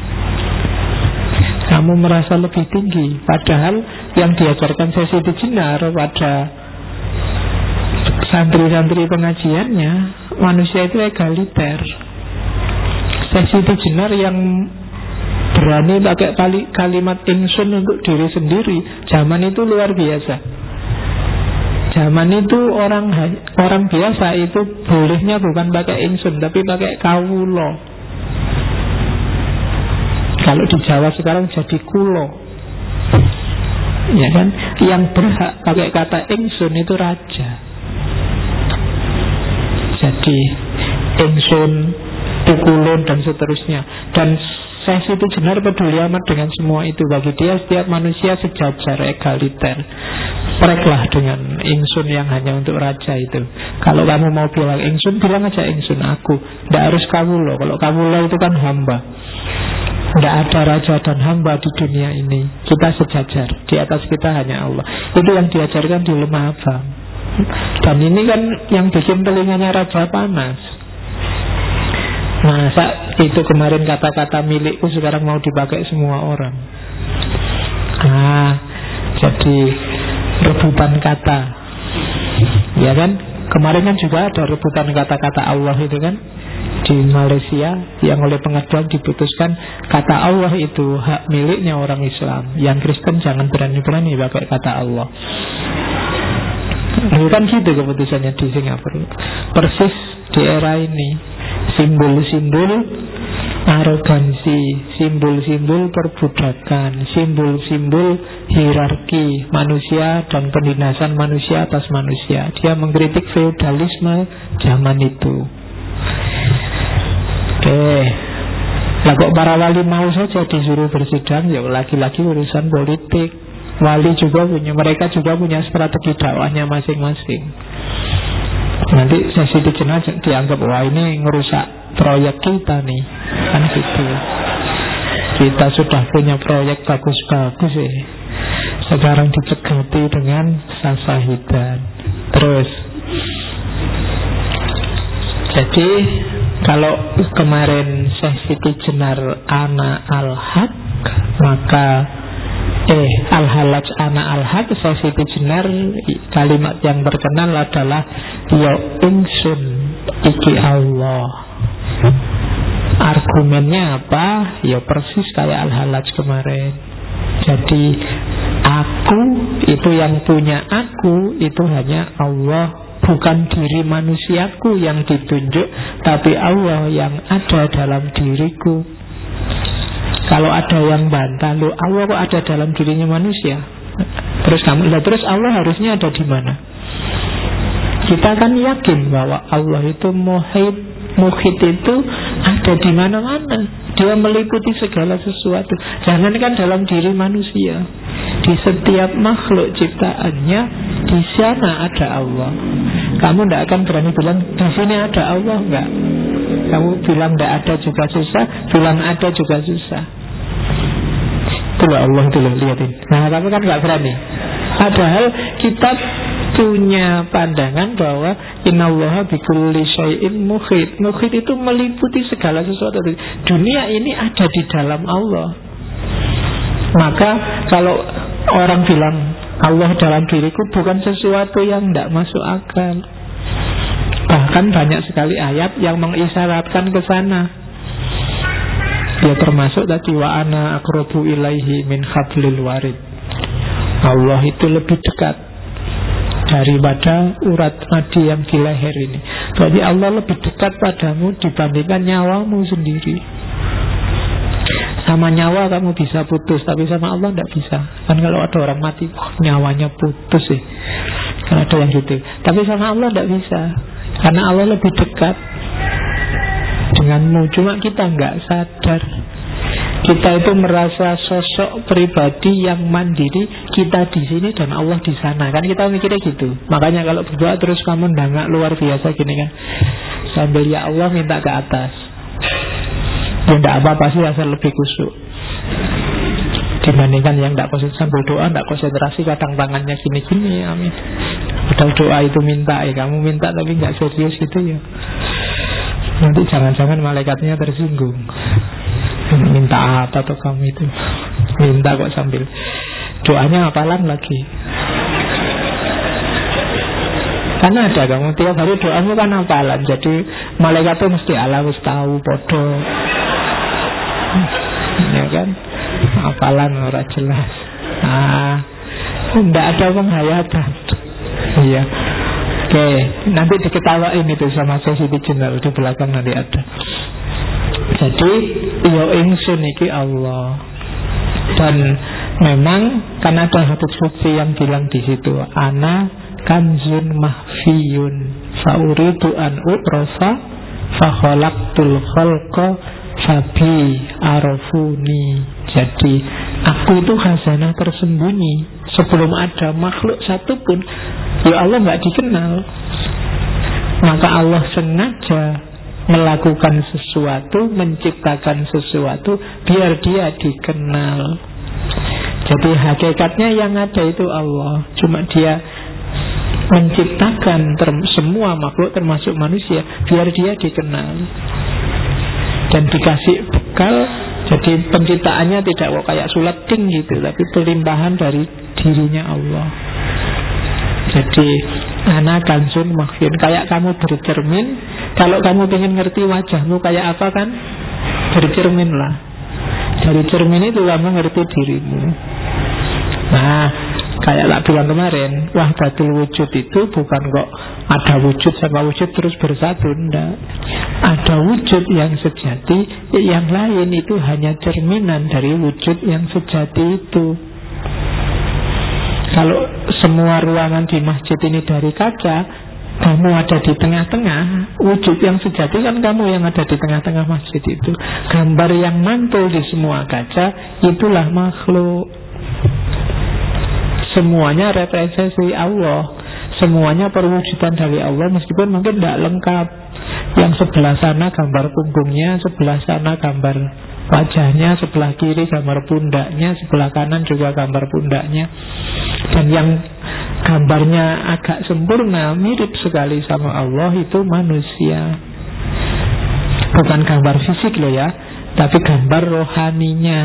Speaker 1: Kamu merasa lebih tinggi, padahal yang diajarkan saya Siti Jenar pada santri-santri pengajiannya, manusia itu egaliter. Saya Siti Jenar yang berani pakai kalimat ingsun untuk diri sendiri, zaman itu luar biasa. Zaman itu orang orang biasa itu bolehnya bukan pakai ingsun, tapi pakai kawulo. Kalau di Jawa sekarang jadi kulo, ya kan? Yang berhak pakai kata ingsun itu raja. Jadi ingsun, tukulun dan seterusnya. Dan saya Siti Jenar peduli amat dengan semua itu. Bagi dia setiap manusia sejajar, egaliter. Pereklah dengan ingsun yang hanya untuk raja itu. Kalau kamu mau bilang ingsun, bilang aja ingsun aku. Tidak harus kawulo. Kalau kawulo itu kan hamba. Tidak ada raja dan hamba di dunia ini. Kita sejajar. Di atas kita hanya Allah. Itu yang diajarkan di Lemah Abang. Dan ini kan yang bikin telinganya raja panas. Masa itu kemarin kata-kata milikku sekarang mau dipakai semua orang. Ah, jadi rebutan kata. Ya kan? Kemarin kan juga ada rebutan kata-kata Allah itu kan. di Malaysia yang oleh pengadilan diputuskan kata Allah itu hak miliknya orang Islam, yang Kristen jangan berani-berani pakai kata Allah. Bukan gitu keputusannya di Singapura. Persis di era ini, simbol-simbol arogansi, simbol-simbol perbudakan, simbol-simbol hierarki manusia dan penindasan manusia atas manusia. Dia mengkritik feodalisme zaman itu. Oke, lah kok para wali mau saja disuruh bersidang? Ya lagi-lagi urusan politik. Wali juga punya, mereka juga punya strategi dakwahnya masing-masing. Nanti sesi dikenal dianggap wah ini ngerusak proyek kita nih, kan gitu. Kita sudah punya proyek bagus-bagus ya, sekarang dicegati dengan sasahidan. Terus, jadi kalau kemarin Syekh Siti Jenar Ana Al-Haq, maka Eh, Al-Halaj Ana Al-Haq, Syekh Siti Jenar, kalimat yang terkenal adalah ya ingsun iki Allah. Argumennya apa? Ya persis kayak Al-Halaj kemarin. Jadi aku, itu yang punya aku, itu hanya Allah. Bukan diri manusiaku yang ditunjuk, tapi Allah yang ada dalam diriku. Kalau ada yang bantah, loh Allah kok ada dalam dirinya manusia? Terus kamu lihat, terus Allah harusnya ada di mana? Kita kan yakin bahwa Allah itu muhit, muhit itu ada di mana-mana. Dia meliputi segala sesuatu. Jangankan dalam diri manusia, di setiap makhluk ciptaannya, di sana ada Allah. Kamu tidak akan berani bilang di sini ada Allah, enggak. Kamu bilang tidak ada juga susah, bilang ada juga susah. Itulah Allah itu loh, lihatin. Nah kamu kan gak berani. Padahal kita punya pandangan bahwa innallaha bikulli syai'in muhit. Muhit itu meliputi segala sesuatu. Dunia ini ada di dalam Allah. Maka kalau orang bilang Allah dalam diriku, bukan sesuatu yang tidak masuk akal. Bahkan banyak sekali ayat yang mengisyaratkan ke sana. Ya termasuk tadi wa ana aqrabu ilaihi min hablil warid. Allah itu lebih dekat daripada urat nadi yang di leher ini. Jadi Allah lebih dekat padamu dibandingkan nyawamu sendiri. Sama nyawa kamu bisa putus, tapi sama Allah tidak bisa. Kan kalau ada orang mati, wah nyawanya putus sih. Kan ada yang gitu. Tapi sama Allah tidak bisa, karena Allah lebih dekat denganmu. Cuma kita nggak sadar. Kita itu merasa sosok pribadi yang mandiri, kita di sini dan Allah di sana. Kan kita mikirnya gitu. Makanya kalau berdoa terus kamu dangak luar biasa gini kan, sambil ya Allah minta ke atas. Ya tidak apa-apa sih, asal lebih khusyuk dibandingkan yang tidak konsentrasi. Sambil doa tidak konsentrasi, kadang tangannya gini-gini, amin. Padahal doa itu minta, ya kamu minta tapi nggak serius gitu ya. Nanti jangan-jangan malaikatnya tersinggung. Minta apa tuh kamu itu? Minta kok sambil doanya hafalan lagi. Karena ada kamu tiap hari doamu kan hafalan. Jadi malaikat tuh mesti ala wis tahu podo. Ya kan? Hafalan ora jelas. Ah, tidak ada penghayatan. Iya. Oke, nanti diketawain itu sama Siti Jenar di belakang nanti ada. Jadi ya ingsun iki Allah. Dan memang kan ada hadits qudsi yang bilang di situ, ana kanzun mahfiyun fauridu an u'rafa fa khalaqtul khalqa fabi arafuni. Jadi aku itu khazanah tersembunyi. Sebelum ada makhluk satupun, ya Allah nggak dikenal. Maka Allah sengaja melakukan sesuatu, menciptakan sesuatu biar dia dikenal. Jadi hakikatnya yang ada itu Allah. Cuma dia menciptakan semua makhluk termasuk manusia biar dia dikenal dan dikasih bekal. Jadi penciptaannya tidak kok kayak sulat ting gitu, tapi pelimpahan dari dirinya Allah. Jadi ana kanzun makhfiyun, kayak kamu bercermin Kalau kamu pengen ngerti wajahmu kayak apa kan, bercerminlah. Dari cermin itu kamu ngerti dirimu. Nah, kayak tak bilang kemarin, wahdatul wujud itu bukan kok ada wujud sama wujud terus bersatu. Enggak. Ada wujud yang sejati, yang lain itu hanya cerminan dari wujud yang sejati itu. Kalau semua ruangan di masjid ini dari kaca, kamu ada di tengah-tengah, wujud yang sejati kan kamu yang ada di tengah-tengah masjid itu. Gambar yang mantul di semua kaca, itulah makhluk. Semuanya representasi Allah, semuanya perwujudan dari Allah, meskipun mungkin tidak lengkap. Yang sebelah sana gambar punggungnya, sebelah sana gambar wajahnya, sebelah kiri gambar pundaknya, sebelah kanan juga gambar pundaknya. Dan yang gambarnya agak sempurna, mirip sekali sama Allah, itu manusia. Bukan gambar fisik loh ya, tapi gambar rohaninya.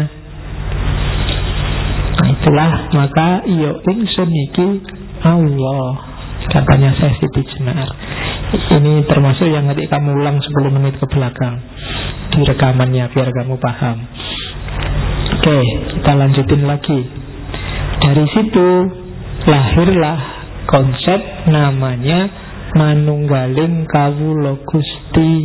Speaker 1: Nah itulah, maka iyo ingsun iki Allah, katanya Syekh Siti Jenar. Ini termasuk yang nanti kamu ulang sepuluh menit ke belakang di rekamannya, biar kamu paham. Oke, kita lanjutin lagi. Dari situ lahirlah konsep namanya manunggaling kawula Gusti.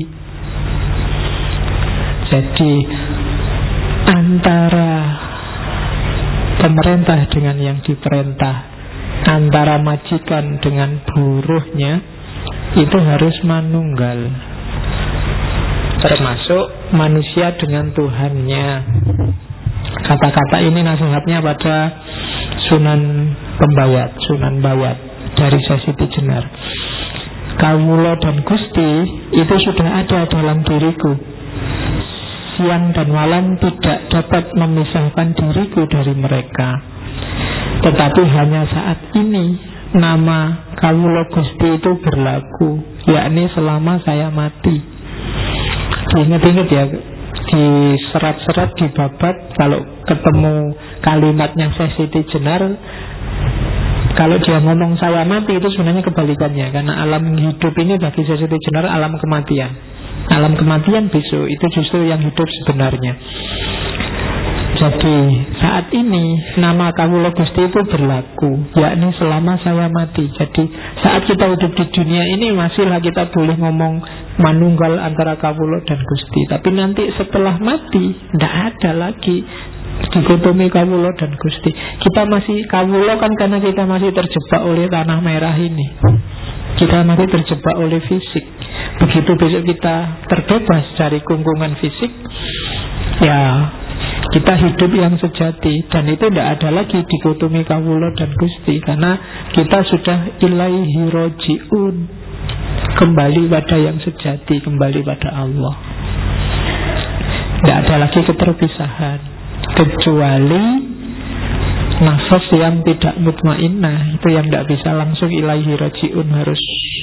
Speaker 1: Jadi antara pemerintah dengan yang diperintah, antara majikan dengan buruhnya, itu harus manunggal. Termasuk manusia dengan Tuhannya. Kata-kata ini nasihatnya pada Sunan Pembayat, Sunan Bayat dari Syekh Siti Jenar. Kawula dan Gusti itu sudah ada dalam diriku. Siang dan malam tidak dapat memisahkan diriku dari mereka. Tetapi hanya saat ini nama Kawula Gusti itu berlaku, yakni selama saya mati. Ingat-ingat ya, di serat-serat, di babat, kalau ketemu kalimatnya Syekh Siti Jenar, kalau dia ngomong saya mati, itu sebenarnya kebalikannya. Karena alam hidup ini bagi Syekh Siti Jenar alam kematian. Alam kematian besok itu justru yang hidup sebenarnya. Jadi saat ini nama Kawula Gusti itu berlaku, yakni selama saya mati. Jadi saat kita hidup di dunia ini masihlah kita boleh ngomong manunggal antara Kawula dan Gusti. Tapi nanti setelah mati tidak ada lagi dikotomi Kawula dan Gusti. Kita masih Kawula kan karena kita masih terjebak oleh tanah merah ini. Kita masih terjebak oleh fisik. Begitu besok kita terbebas dari kungkungan fisik, ya kita hidup yang sejati. Dan itu tidak ada lagi dikotomi Kawula dan Gusti, karena kita sudah ilaihi roji'un, kembali pada yang sejati, kembali pada Allah. Tidak ada lagi keterpisahan, kecuali nafas yang tidak mutmainnah, itu yang tidak bisa langsung ilaihi roji'un, harus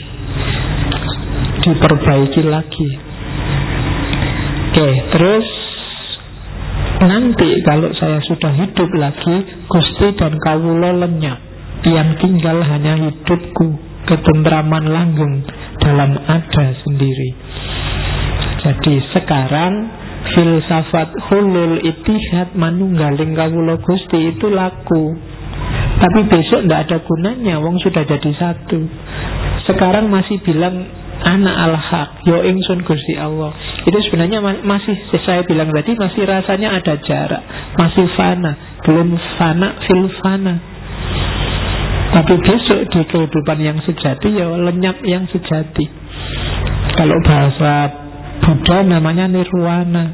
Speaker 1: diperbaiki lagi. Oke, terus nanti kalau saya sudah hidup lagi, Gusti dan Kawula lenyap. Yang tinggal hanya hidupku, ketentraman langgeng dalam ada sendiri. Jadi sekarang filsafat hulul itihad manunggaling Kawula Gusti itu laku. Tapi besok tidak ada gunanya, wong sudah jadi satu. Sekarang masih bilang Ana al-haq, yo ingsun Gusti Allah. Itu sebenarnya masih, saya bilang tadi, masih rasanya ada jarak, masih fana, belum fana fil fana. Tapi besok di kehidupan yang sejati, ya lenyap yang sejati. Kalau bahasa Buddha namanya nirwana.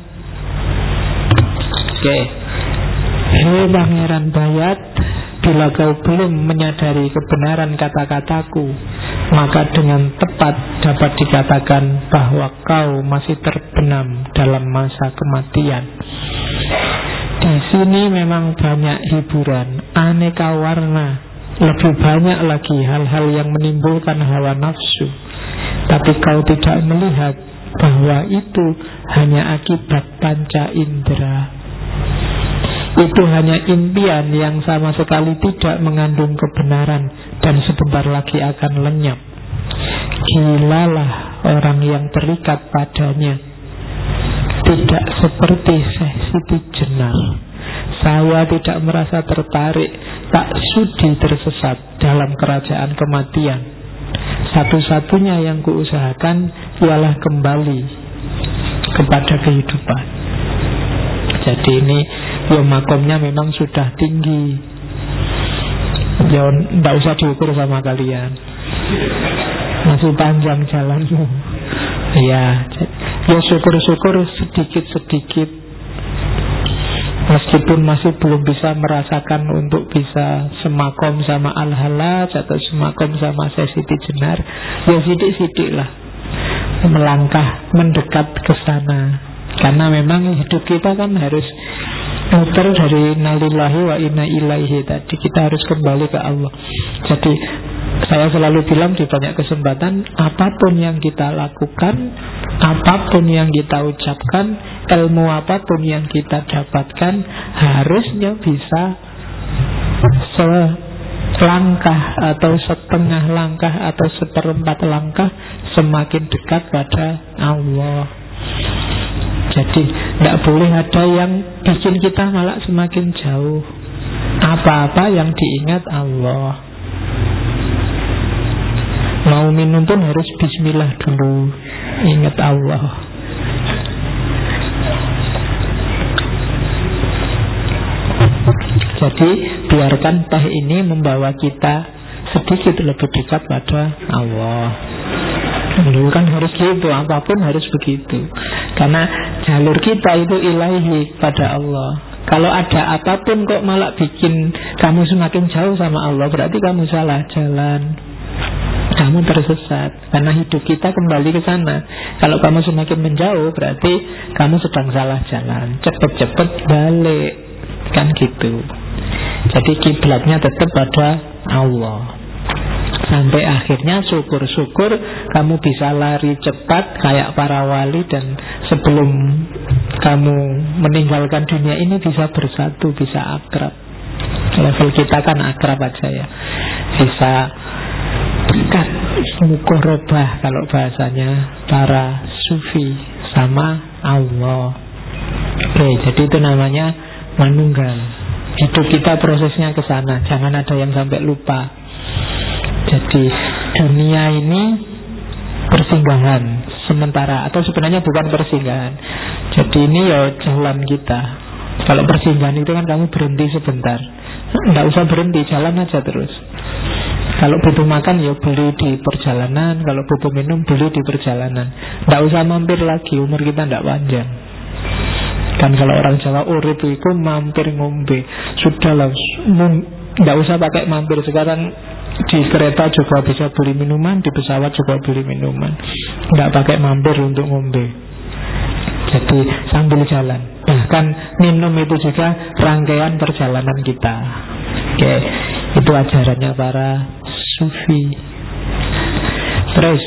Speaker 1: Oke. Hei Pangeran Bayat, bila kau belum menyadari kebenaran kata-kataku, maka dengan tepat dapat dikatakan bahwa kau masih terbenam dalam masa kematian. Di sini memang banyak hiburan, aneka warna, lebih banyak lagi hal-hal yang menimbulkan hawa nafsu. Tapi kau tidak melihat bahwa itu hanya akibat panca indera. Itu hanya impian yang sama sekali tidak mengandung kebenaran dan sebentar lagi akan lenyap. Gilalah orang yang terikat padanya. Tidak seperti Syekh Siti Jenar. Saya tidak merasa tertarik, tak sudi tersesat dalam kerajaan kematian. Satu-satunya yang kuusahakan ialah kembali kepada kehidupan. Jadi ini ya makomnya memang sudah tinggi. Ya tidak usah diukur sama kalian, masih panjang jalanmu. Ya, ya syukur-syukur sedikit-sedikit. Meskipun masih belum bisa merasakan untuk bisa semakom sama Al-Halaj atau semakom sama Syekh Siti Jenar, ya sidik-sidik lah melangkah mendekat ke sana. Karena memang hidup kita kan harus muter dari nalillahi wa inna ilaihi tadi. Kita harus kembali ke Allah. Jadi saya selalu bilang di banyak kesempatan, apapun yang kita lakukan, apapun yang kita ucapkan, ilmu apapun yang kita dapatkan, harusnya bisa selangkah atau setengah langkah atau seperempat langkah semakin dekat pada Allah. Jadi tidak boleh ada yang bikin kita malah semakin jauh. Apa-apa yang diingat Allah. Mau minum pun harus bismillah dulu, ingat Allah. Jadi biarkan teh ini membawa kita sedikit lebih dekat pada Allah. Dulu kan harus gitu, apapun harus begitu. Karena jalur kita itu ilahi pada Allah. Kalau ada apapun kok malah bikin kamu semakin jauh sama Allah, berarti kamu salah jalan, kamu tersesat. Karena hidup kita kembali ke sana. Kalau kamu semakin menjauh, berarti kamu sedang salah jalan. Cepet-cepet balik, kan gitu. Jadi kiblatnya tetap pada Allah. Sampai akhirnya syukur-syukur kamu bisa lari cepat kayak para wali, dan sebelum kamu meninggalkan dunia ini bisa bersatu, bisa akrab. Level kita kan akrab aja ya, bisa dekat, mukorobah kalau bahasanya para sufi sama Allah. Oke, jadi itu namanya manunggal. Hidup kita prosesnya ke sana, jangan ada yang sampai lupa. Jadi dunia ini persinggahan sementara, atau sebenarnya bukan persinggahan. Jadi ini ya jalan kita. Kalau persinggahan itu kan kamu berhenti sebentar, tidak usah berhenti, jalan aja terus. Kalau butuh makan ya beli di perjalanan, kalau butuh minum beli di perjalanan. Tidak usah mampir lagi, umur kita tidak panjang. Kan kalau orang Jawa urip itu mampir ngombe. Sudahlah, tidak usah pakai mampir. Sekarang di kereta juga bisa beli minuman, di pesawat juga beli minuman. Tidak pakai mampir untuk ngombe. Jadi sambil jalan. Bahkan minum itu juga rangkaian perjalanan kita. Oke, itu ajarannya para sufi. Terus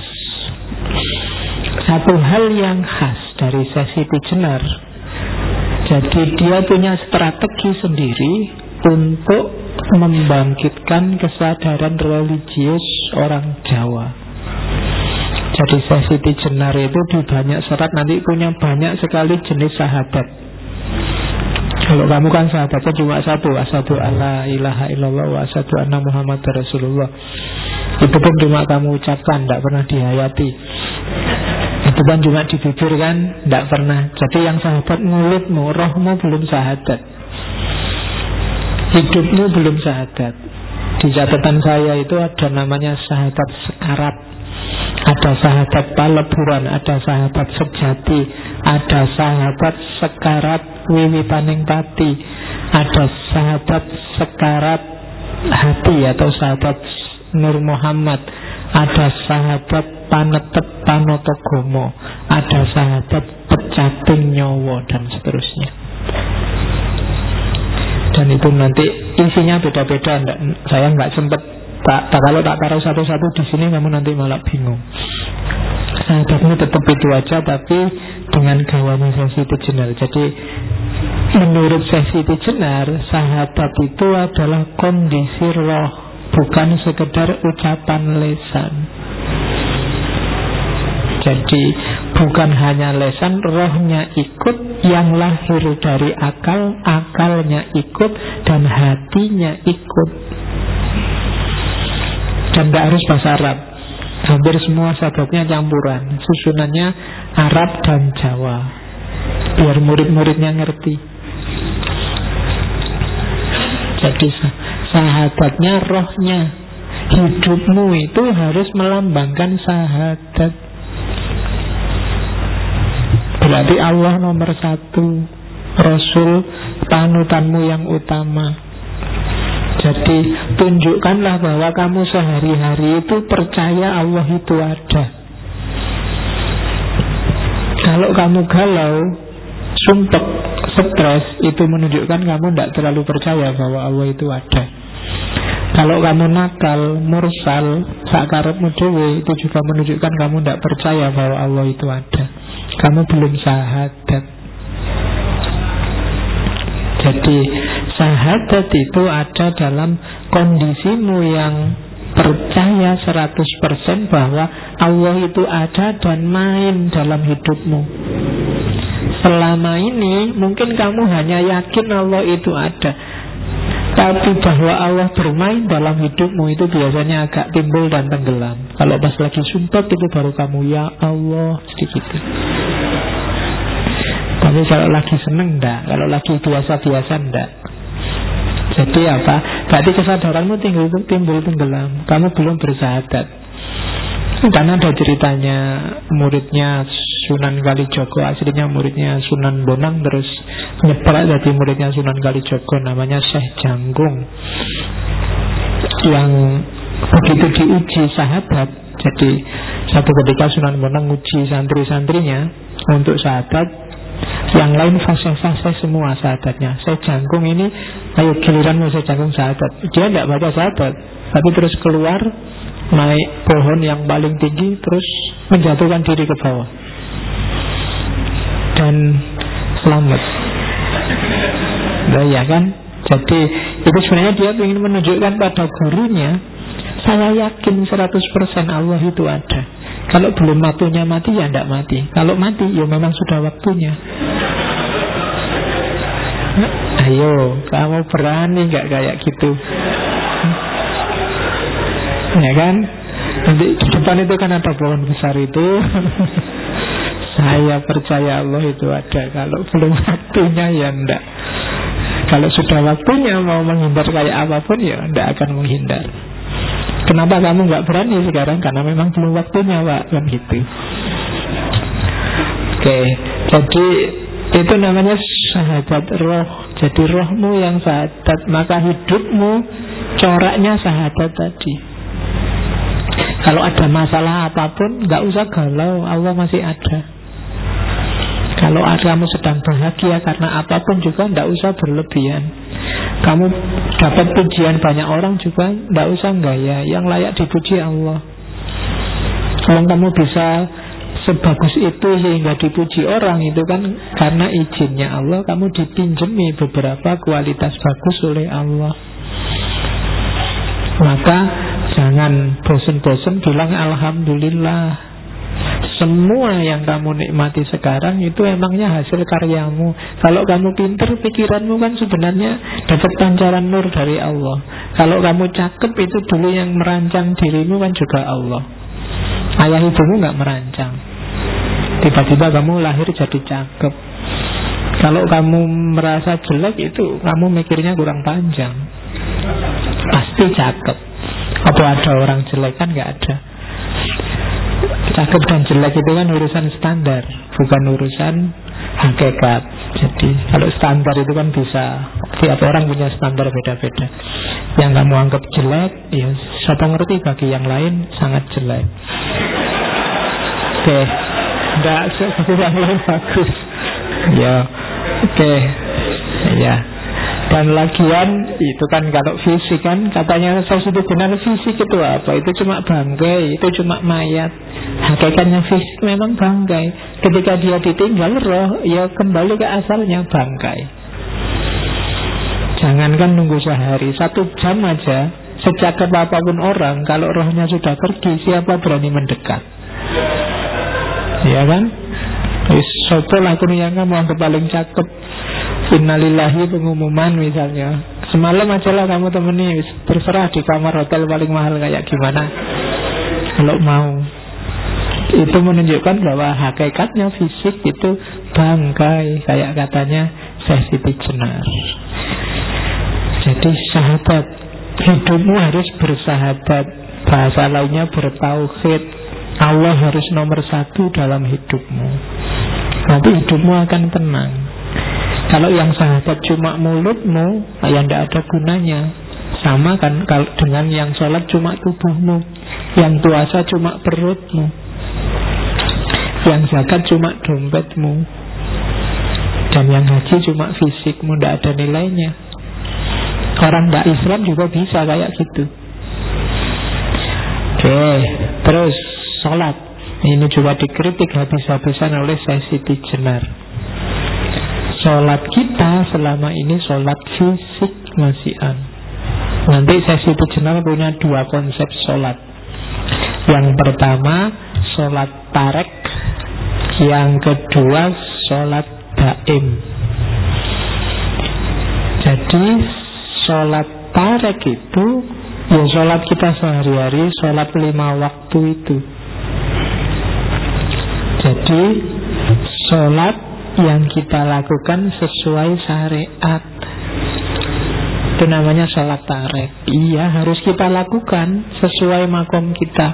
Speaker 1: satu hal yang khas dari Syekh Siti Jenar, jadi dia punya strategi sendiri untuk membangkitkan kesadaran religius orang Jawa. Jadi Syekh Siti Jenar itu di banyak serat nanti punya banyak sekali jenis sahabat. Kalau kamu kan sahabatnya cuma satu, asyhadu alla ilaha illallah wa asyhadu anna Muhammad Rasulullah. Itu pun cuma kamu ucapkan, tidak pernah dihayati. Itu kan cuma di bibir kan, tidak pernah. Jadi yang sahabat mulutmu, rohmu belum sahadat, hidupmu belum sahadat. Di catatan saya itu ada namanya sahabat sekarat, ada sahabat paleburan, ada sahabat sejati, ada sahabat sekarat wiwitaning pati, ada sahabat sekarat hati atau sahabat Nur Muhammad, ada sahabat panetep panotogomo, ada sahabat pecating nyowo, dan seterusnya. Dan itu nanti isinya beda-beda. Saya nggak sempat tak, tak, kalau tak taruh satu-satu di sini kamu nanti malah bingung. Sahabatmu tetap itu aja, tapi dengan gawanya Syekh Siti Jenar. Jadi menurut Syekh Siti Jenar, sahabat itu adalah kondisi roh, bukan sekedar ucapan lisan. Jadi bukan hanya lesan, rohnya ikut, yang lahir dari akal, akalnya ikut, dan hatinya ikut. Dan tidak harus bahasa Arab. Hampir semua sahabatnya campuran, susunannya Arab dan Jawa, biar murid-muridnya ngerti. Jadi sahabatnya rohnya. Hidupmu itu harus melambangkan sahadat. Berarti Allah nomor satu, Rasul panutanmu yang utama. Jadi tunjukkanlah bahwa kamu sehari-hari itu percaya Allah itu ada. Kalau kamu galau, sumpek, stres, itu menunjukkan kamu tidak terlalu percaya bahwa Allah itu ada. Kalau kamu nakal, mursal, sakarepmu dhewe, itu juga menunjukkan kamu tidak percaya bahwa Allah itu ada. Kamu belum sahadat. Jadi sahadat itu ada dalam kondisimu yang percaya seratus persen bahwa Allah itu ada dan main dalam hidupmu. Selama ini mungkin kamu hanya yakin Allah itu ada, tapi bahwa Allah bermain dalam hidupmu itu biasanya agak timbul dan tenggelam. Kalau pas lagi sumpah itu baru kamu ya Allah sedikit. Tapi kalau lagi seneng enggak, kalau lagi biasa-biasa enggak. Jadi apa? Berarti kesadaranmu timbul, timbul tenggelam. Kamu belum bersahadat. Karena ada ceritanya muridnya Sunan Kalijogo, aslinya muridnya Sunan Bonang, terus nyebar jadi muridnya Sunan Kalijogo, namanya Syekh Janggung, yang begitu diuji sahadat. Jadi satu ketika Sunan Bonang uji santri-santrinya untuk sahadat, yang lain fase-fase semua sahadatnya. Syekh Janggung ini, ayo giliranmu Syekh Janggung sahadat. Dia tidak baca sahadat, tapi terus keluar, naik pohon yang paling tinggi, terus menjatuhkan diri ke bawah dan selamat. Nah ya kan. Jadi itu sebenarnya dia ingin menunjukkan pada gurunya, saya yakin seratus persen Allah itu ada. Kalau belum waktunya mati ya tidak mati. Kalau mati ya memang sudah waktunya. Ayo, kamu berani gak kayak gitu? Ya kan? Nanti di depan itu kan ada pohon besar itu. Saya percaya Allah itu ada. Kalau belum waktunya ya enggak. Kalau sudah waktunya mau menghindar kayak apapun ya enggak akan menghindar. Kenapa kamu enggak berani sekarang? Karena memang belum waktunya, Pak. Kan gitu. Oke, jadi itu namanya sahadat roh. Jadi rohmu yang sahadat, maka hidupmu coraknya sahadat tadi. Kalau ada masalah apapun, enggak usah galau, Allah masih ada. Kalau kamu sedang bahagia karena apapun juga tidak usah berlebihan. Kamu dapat pujian banyak orang juga tidak usah gaya. Yang layak dipuji Allah. Kalau kamu bisa sebagus itu sehingga dipuji orang, itu kan karena izinnya Allah. Kamu dipinjemi beberapa kualitas bagus oleh Allah. Maka jangan bosan-bosan bilang Alhamdulillah. Semua yang kamu nikmati sekarang itu emangnya hasil karyamu. Kalau kamu pinter, pikiranmu kan sebenarnya dapat pancaran nur dari Allah. Kalau kamu cakep, itu dulu yang merancang dirimu kan juga Allah. Ayah ibumu gak merancang. Tiba-tiba kamu lahir jadi cakep. Kalau kamu merasa jelek, itu kamu mikirnya kurang panjang. Pasti cakep. Apa ada orang jelek? Kan gak ada. Cakep dan jelek itu kan urusan standar, bukan urusan hakikat. Jadi kalau standar itu kan bisa, tiap orang punya standar beda-beda. Yang kamu anggap jelek, ya siapa ngerti bagi yang lain sangat jelek. Oke, enggak yang lain bagus. Ya, oke, ya. Dan lagian itu kan kalau fisik kan katanya saya sudah benar fisik itu apa? Itu cuma bangkai, itu cuma mayat. Hakikatnya fisik memang bangkai. Ketika dia ditinggal roh, ya kembali ke asalnya bangkai. Jangankan nunggu sehari, satu jam aja, secakap apapun orang, kalau rohnya sudah pergi, siapa berani mendekat? Ya kan? Wis sopo lah aku yang kamu anggap paling cakep. Innalillahi pengumuman misalnya. Semalam aja lah kamu temani, terserah di kamar hotel paling mahal kayak gimana. Kalau mau. Itu menunjukkan bahwa hakikatnya fisik itu bangkai, kayak katanya Syekh Siti Jenar. Jadi sahabat, hidupmu harus bersahabat. Bahasa lainnya bertauhid. Allah harus nomor satu dalam hidupmu. Nanti hidupmu akan tenang. Kalau yang sahabat cuma mulutmu, ya tidak ada gunanya. Sama kan kalau dengan yang sholat cuma tubuhmu, yang puasa cuma perutmu, yang zakat cuma dompetmu, dan yang haji cuma fisikmu, tidak ada nilainya. Orang tidak Islam juga bisa kayak gitu. Oke, terus sholat. Ini juga dikritik habis-habisan oleh Syekh Siti Jenar. Sholat kita selama ini sholat fisik masihan. Nanti Syekh Siti Jenar punya dua konsep sholat. Yang pertama sholat tarek, yang kedua sholat daim. Jadi sholat tarek itu ya sholat kita sehari-hari, sholat lima waktu itu. Jadi sholat yang kita lakukan sesuai syariat, itu namanya sholat tarek. Iya, harus kita lakukan sesuai makom kita.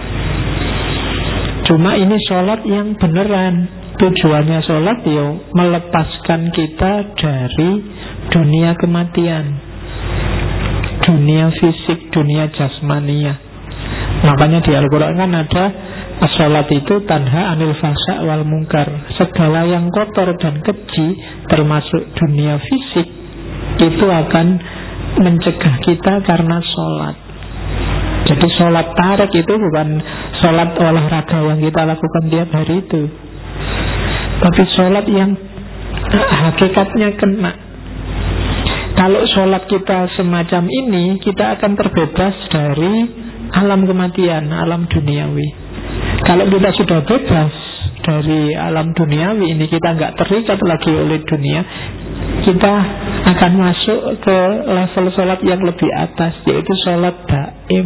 Speaker 1: Cuma ini sholat yang beneran. Tujuannya sholat ya melepaskan kita dari dunia kematian, dunia fisik, dunia jasmania. Makanya di Al-Quran kan ada as-sholat itu tanha anil fahsya wal mungkar. Segala yang kotor dan keji, termasuk dunia fisik, itu akan mencegah kita karena sholat. Jadi sholat tarek itu bukan sholat olahraga yang kita lakukan tiap hari itu, tapi sholat yang hakikatnya kena. Kalau sholat kita semacam ini, kita akan terbebas dari alam kematian, alam duniawi. Kalau kita sudah bebas dari alam duniawi ini, kita nggak terikat lagi oleh dunia, kita akan masuk ke level sholat yang lebih atas, yaitu sholat daim.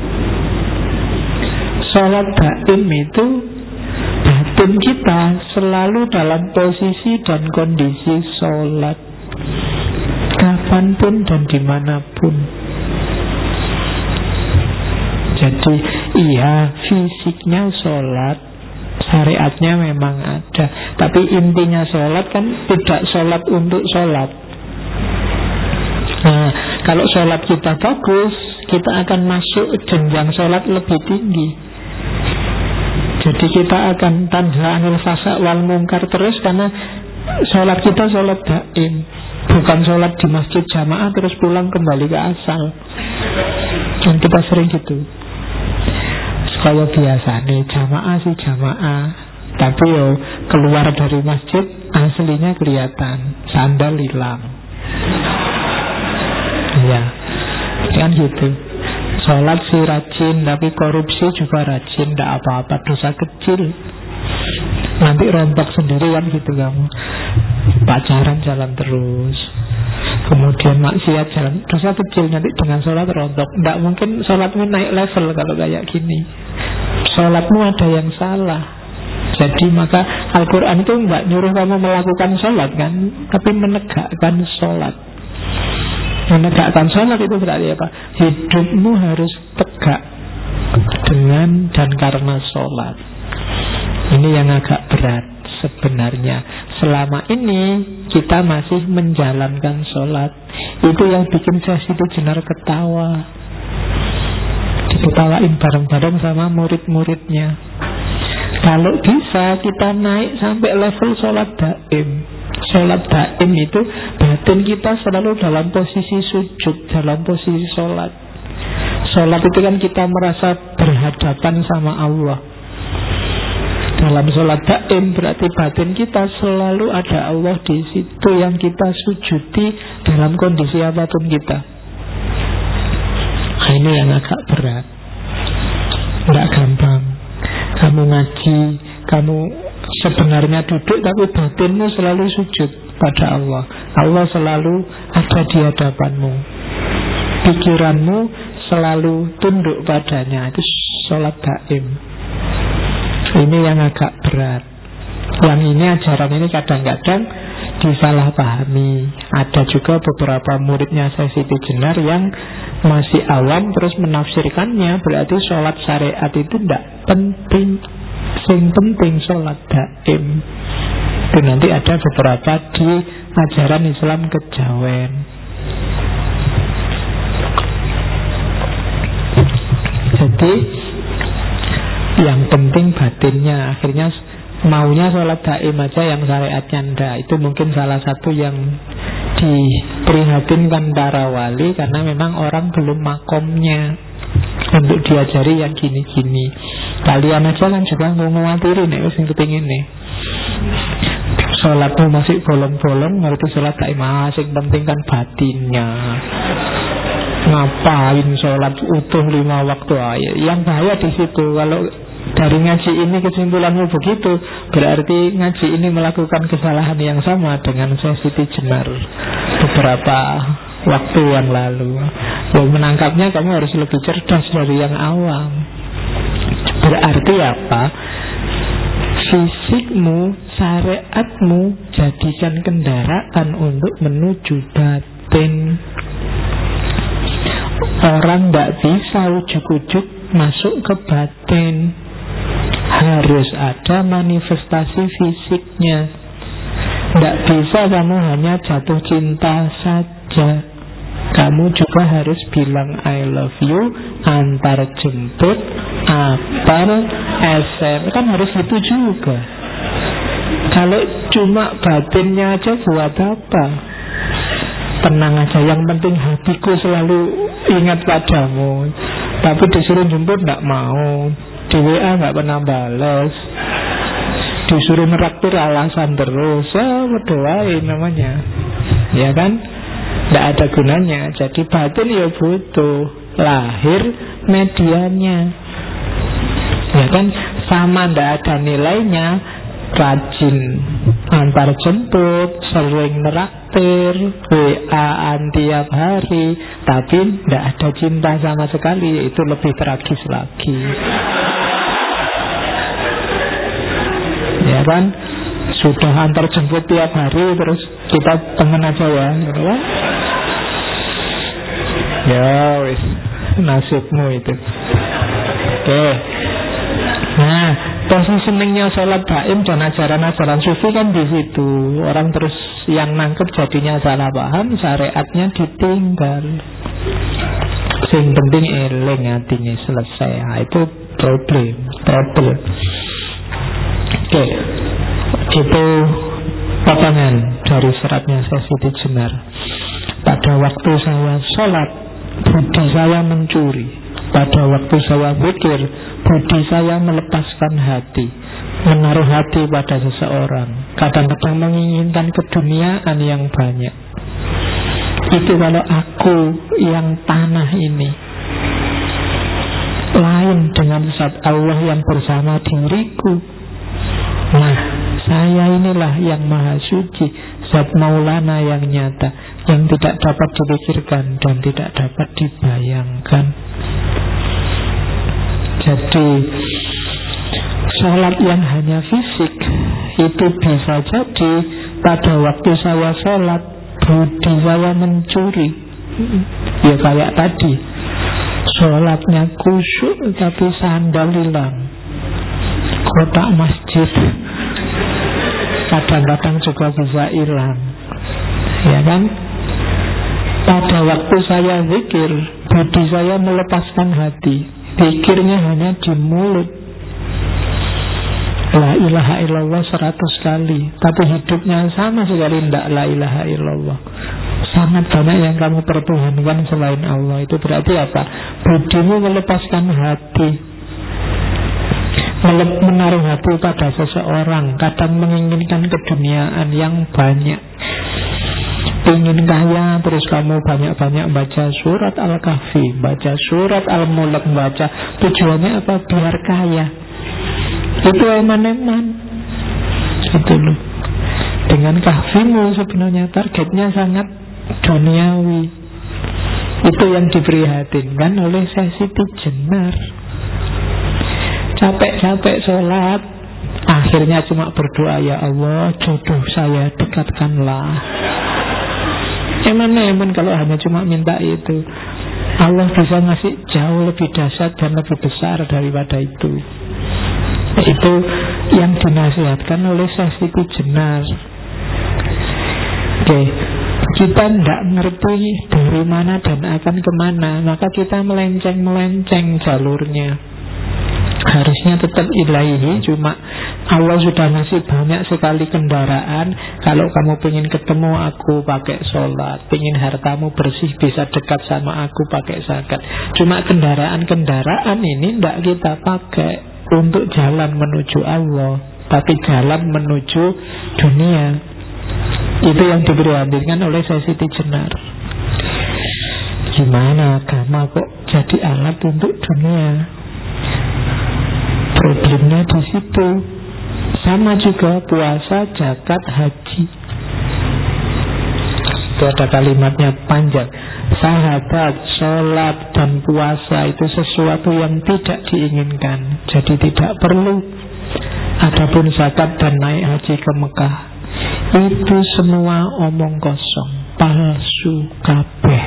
Speaker 1: Sholat daim itu batin kita selalu dalam posisi dan kondisi sholat, kapanpun dan dimanapun. Jadi iya, fisiknya sholat, syariatnya memang ada, tapi intinya sholat kan tidak sholat untuk sholat. Nah, kalau sholat kita bagus, kita akan masuk jenjang sholat lebih tinggi. Jadi kita akan tanha anil fasa wal mungkar terus, karena sholat kita sholat daim, bukan sholat di masjid jamaah terus pulang kembali ke asal. Dan kita sering gitu. Kayak biasa nih, jamaah sih jamaah, tapi yo keluar dari masjid aslinya kelihatan, sandal hilang. Ya, kan gitu. Sholat sih rajin, tapi korupsi juga rajin, tidak apa-apa, dosa kecil. Nanti rontok sendiri kan gitu kamu. Pacaran jalan terus, kemudian maksiat jalan, dosa kecil, nanti dengan sholat rontok. Tidak mungkin sholatmu naik level kalau kayak gini. Sholatmu ada yang salah. Jadi maka Al-Quran itu enggak nyuruh kamu melakukan sholat kan, tapi menegakkan sholat. Menegakkan sholat itu berarti apa? Hidupmu harus tegak dengan dan karena sholat. Ini yang agak berat sebenarnya. Selama ini kita masih menjalankan sholat. Itu yang bikin Syekh Siti Jenar ketawa. Diketawain bareng-bareng sama murid-muridnya. Kalau bisa kita naik sampai level sholat daim. Sholat daim itu batin kita selalu dalam posisi sujud, dalam posisi sholat. Sholat itu kan kita merasa berhadapan sama Allah. Dalam sholat daim berarti batin kita selalu ada Allah di situ yang kita sujudi dalam kondisi apapun kita. Nah, ini yang agak berat, tidak gampang. Kamu ngaji, kamu sebenarnya duduk tapi batinmu selalu sujud pada Allah. Allah selalu ada di hadapanmu, pikiranmu selalu tunduk padanya. Itu sholat daim. Ini yang agak berat. Yang ini, ajaran ini kadang-kadang disalahpahami. Ada juga beberapa muridnya Syekh Siti Jenar yang masih awam terus menafsirkannya berarti sholat syariat itu tidak penting. Yang penting sholat daim. Itu nanti ada beberapa di ajaran Islam kejawen. Jadi yang penting batinnya. Akhirnya maunya sholat daim aja, yang syariatnya ndak. Itu mungkin salah satu yang diprihatinkan para wali, karena memang orang belum makomnya untuk diajari yang gini-gini. Kalian aja kan juga ngawatirin nih, sing kepingin nih sholatmu masih bolong-bolong, ngerti sholat daim. Masih penting kan batinnya. Ngapain sholat utuh lima waktu aja? Yang bahaya di situ. Kalau dari ngaji ini kesimpulanmu begitu, berarti ngaji ini melakukan kesalahan yang sama dengan Syekh Siti Jenar beberapa waktu yang lalu. Yang menangkapnya kamu harus lebih cerdas dari yang awam. Berarti apa? Fisikmu, syariatmu jadikan kendaraan untuk menuju batin. Orang tidak bisa ujuk-ujuk masuk ke batin. Harus ada manifestasi fisiknya. Tidak bisa kamu hanya jatuh cinta saja. Kamu juga harus bilang I love you, antar jemput, apel, S M. Kan harus itu juga. Kalau cuma batinnya aja buat apa? Tenang aja, yang penting hatiku selalu ingat padamu. Tapi disuruh jemput tidak mau, di W A nggak pernah balas, disuruh meraktir alasan terus. Ya berdoain namanya, ya kan? Tidak ada gunanya. Jadi batin ya butuh lahir medianya, ya kan? Sama tidak ada nilainya rajin antar jemput, sering meraktir, W A-an tiap hari, tapi tidak ada cinta sama sekali. Itu lebih tragis lagi, ya kan? Sudah antar jemput tiap hari, terus kita pengen aja ya, ya, ya wis, nasibmu itu. Oke. Nah, positioningnya sholat daim dan ajaran-ajaran sufi kan di situ. Orang terus yang nangkep jadinya salah paham, syariatnya ditinggal. Yang penting eling hatinya selesai. Nah, itu problem, problem. Oke, itu potongan dari seratnya Syekh Siti Jenar. Pada waktu saya sholat, budi saya mencuri. Pada waktu saya pikir, budi saya melepaskan hati, menaruh hati pada seseorang. Kadang-kadang menginginkan keduniaan yang banyak. Itu kalau aku yang tanah ini. Lain dengan zat Allah yang bersama diriku. Nah, saya inilah yang maha suci, zat Maulana yang nyata, yang tidak dapat dipikirkan dan tidak dapat dibayangkan. Jadi sholat yang hanya fisik itu bisa jadi pada waktu saya sholat budi saya mencuri. Ya kayak tadi, sholatnya khusyuk tapi sandal hilang, kotak masjid kadang-kadang juga bisa hilang, ya kan? Pada waktu saya zikir, budi saya melepaskan hati, pikirnya hanya di mulut, la ilaha illallah seratus kali, tapi hidupnya sama sekali tidak la ilaha illallah. Sangat banyak yang kamu pertuhankan selain Allah. Itu berarti apa? Budimu melepaskan hati, menaruh hati pada seseorang. Kadang menginginkan keduniaan yang banyak, ingin kaya, terus kamu banyak-banyak baca surat Al-Kahfi, baca surat Al-Mulk, baca. Tujuannya apa? Biar kaya. Itu eman-eman. Itu loh. Dengan kahfimu sebenarnya targetnya sangat duniawi. Itu yang diprihatinkan oleh Syekh Siti Jenar. Capek-capek sholat, akhirnya cuma berdoa, ya Allah, jodoh saya dekatkanlah. Eman-eman kalau hanya cuma minta itu. Allah bisa ngasih jauh lebih dahsyat dan lebih besar daripada itu. Itu yang dinasihatkan oleh Syekh Siti Jenar. Oke, kita tidak ngerti dari mana dan akan kemana, maka kita melenceng-melenceng jalurnya. Harusnya tetap ilahi, cuma Allah sudah ngasih banyak sekali kendaraan. Kalau kamu pengen ketemu aku pakai sholat, pengen hartamu bersih bisa dekat sama aku pakai zakat. Cuma kendaraan-kendaraan ini tidak kita pakai untuk jalan menuju Allah, tapi jalan menuju dunia. Itu yang diprihatinkan oleh Syekh Siti Jenar. Gimana agama kok jadi alat untuk dunia? Problemnya di situ. Sama juga puasa, zakat, haji. Itu ada kalimatnya panjang. Sahabat, sholat, dan puasa itu sesuatu yang tidak diinginkan, jadi tidak perlu. Adapun zakat dan naik haji ke Mekah, itu semua omong kosong, palsu kabeh.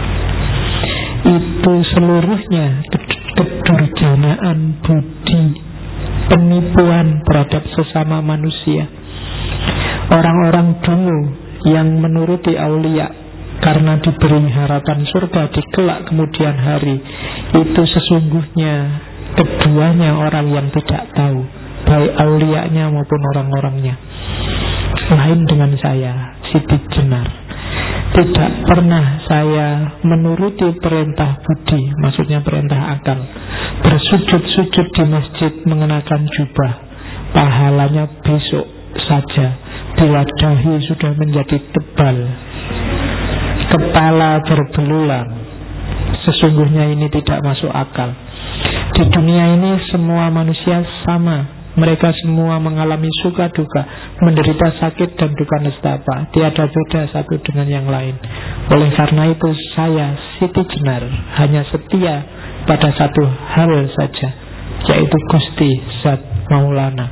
Speaker 1: Itu seluruhnya kedurjanaan budi, penipuan terhadap sesama manusia. Orang-orang dulu yang menuruti aulia karena diberi harapan surga di kelak kemudian hari, itu sesungguhnya keduanya orang yang tidak tahu, baik aulianya maupun orang-orangnya. Lain dengan saya, Siti Jenar. Tidak pernah saya menuruti perintah budi, maksudnya perintah akal, bersujud-sujud di masjid mengenakan jubah. Pahalanya besok saja, bila dahi sudah menjadi tebal, kepala berbelulang. Sesungguhnya ini tidak masuk akal. Di dunia ini semua manusia sama. Mereka semua mengalami suka duka, menderita sakit dan duka nestapa. Tiada beda satu dengan yang lain. Oleh karena itu saya, Siti Jenar, hanya setia pada satu hal saja, yaitu Gusti Zat Maulana.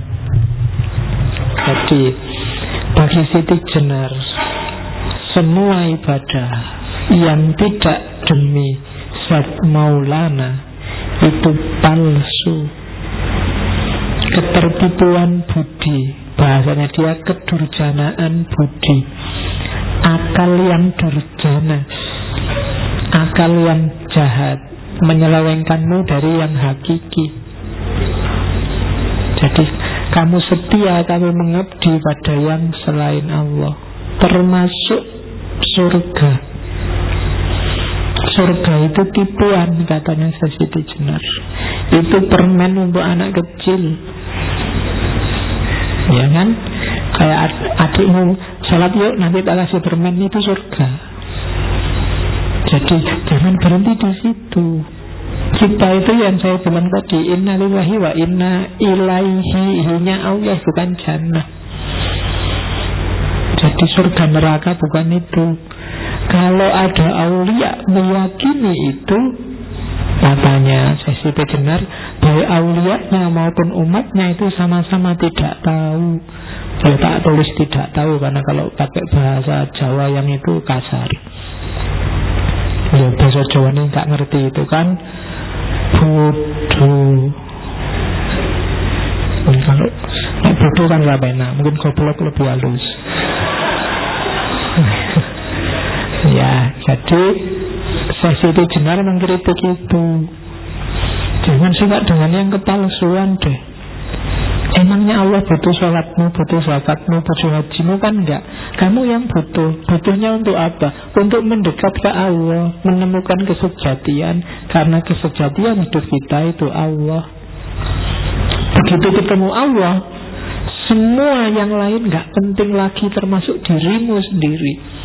Speaker 1: Jadi bagi Siti Jenar, semua ibadah yang tidak demi Zat Maulana itu palsu, ketertipuan budi. Bahasanya dia kedurjanaan budi, akal yang durjana, akal yang jahat, menyelewengkanmu dari yang hakiki. Jadi kamu setia, kamu mengabdi pada yang selain Allah, termasuk surga. Surga itu tipuan, katanya Siti Jenar. Itu permen untuk anak kecil, ya kan? Kayak ad adikmu sholat yuk, nanti tak kasih permen, itu surga. Jadi jangan berhenti di situ. Kita itu yang saya bilang tadi, inna lillahi wa inna ilaihi, hinya Allah, bukan jannah. Jadi surga neraka bukan itu. Kalau ada aulia meyakini itu, katanya Siti Jenar, baik aulianya maupun umatnya itu sama-sama tidak tahu. Ya tak tulis tidak tahu, karena kalau pakai bahasa Jawa yang itu kasar. Ya bahasa Jawa ini gak ngerti itu kan bodoh. Ini kalau nah, bodoh kan gak enak, mungkin goblok lebih halus. Ya, jadi Siti Jenar mengkritik itu. Jangan suka dengan yang kepalsuan deh. Emangnya Allah butuh sholatmu, butuh zakatmu, butuh hajimu? Kan enggak. Kamu yang butuh. Butuhnya untuk apa? Untuk mendekat ke Allah, menemukan kesejatian. Karena kesejatian hidup kita itu Allah. Begitu ketemu Allah, semua yang lain enggak penting lagi, termasuk dirimu sendiri.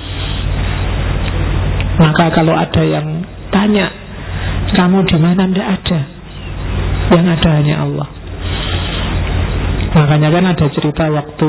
Speaker 1: Maka kalau ada yang tanya, kamu di mana? Tidak ada. Yang ada hanya Allah. Makanya kan ada cerita waktu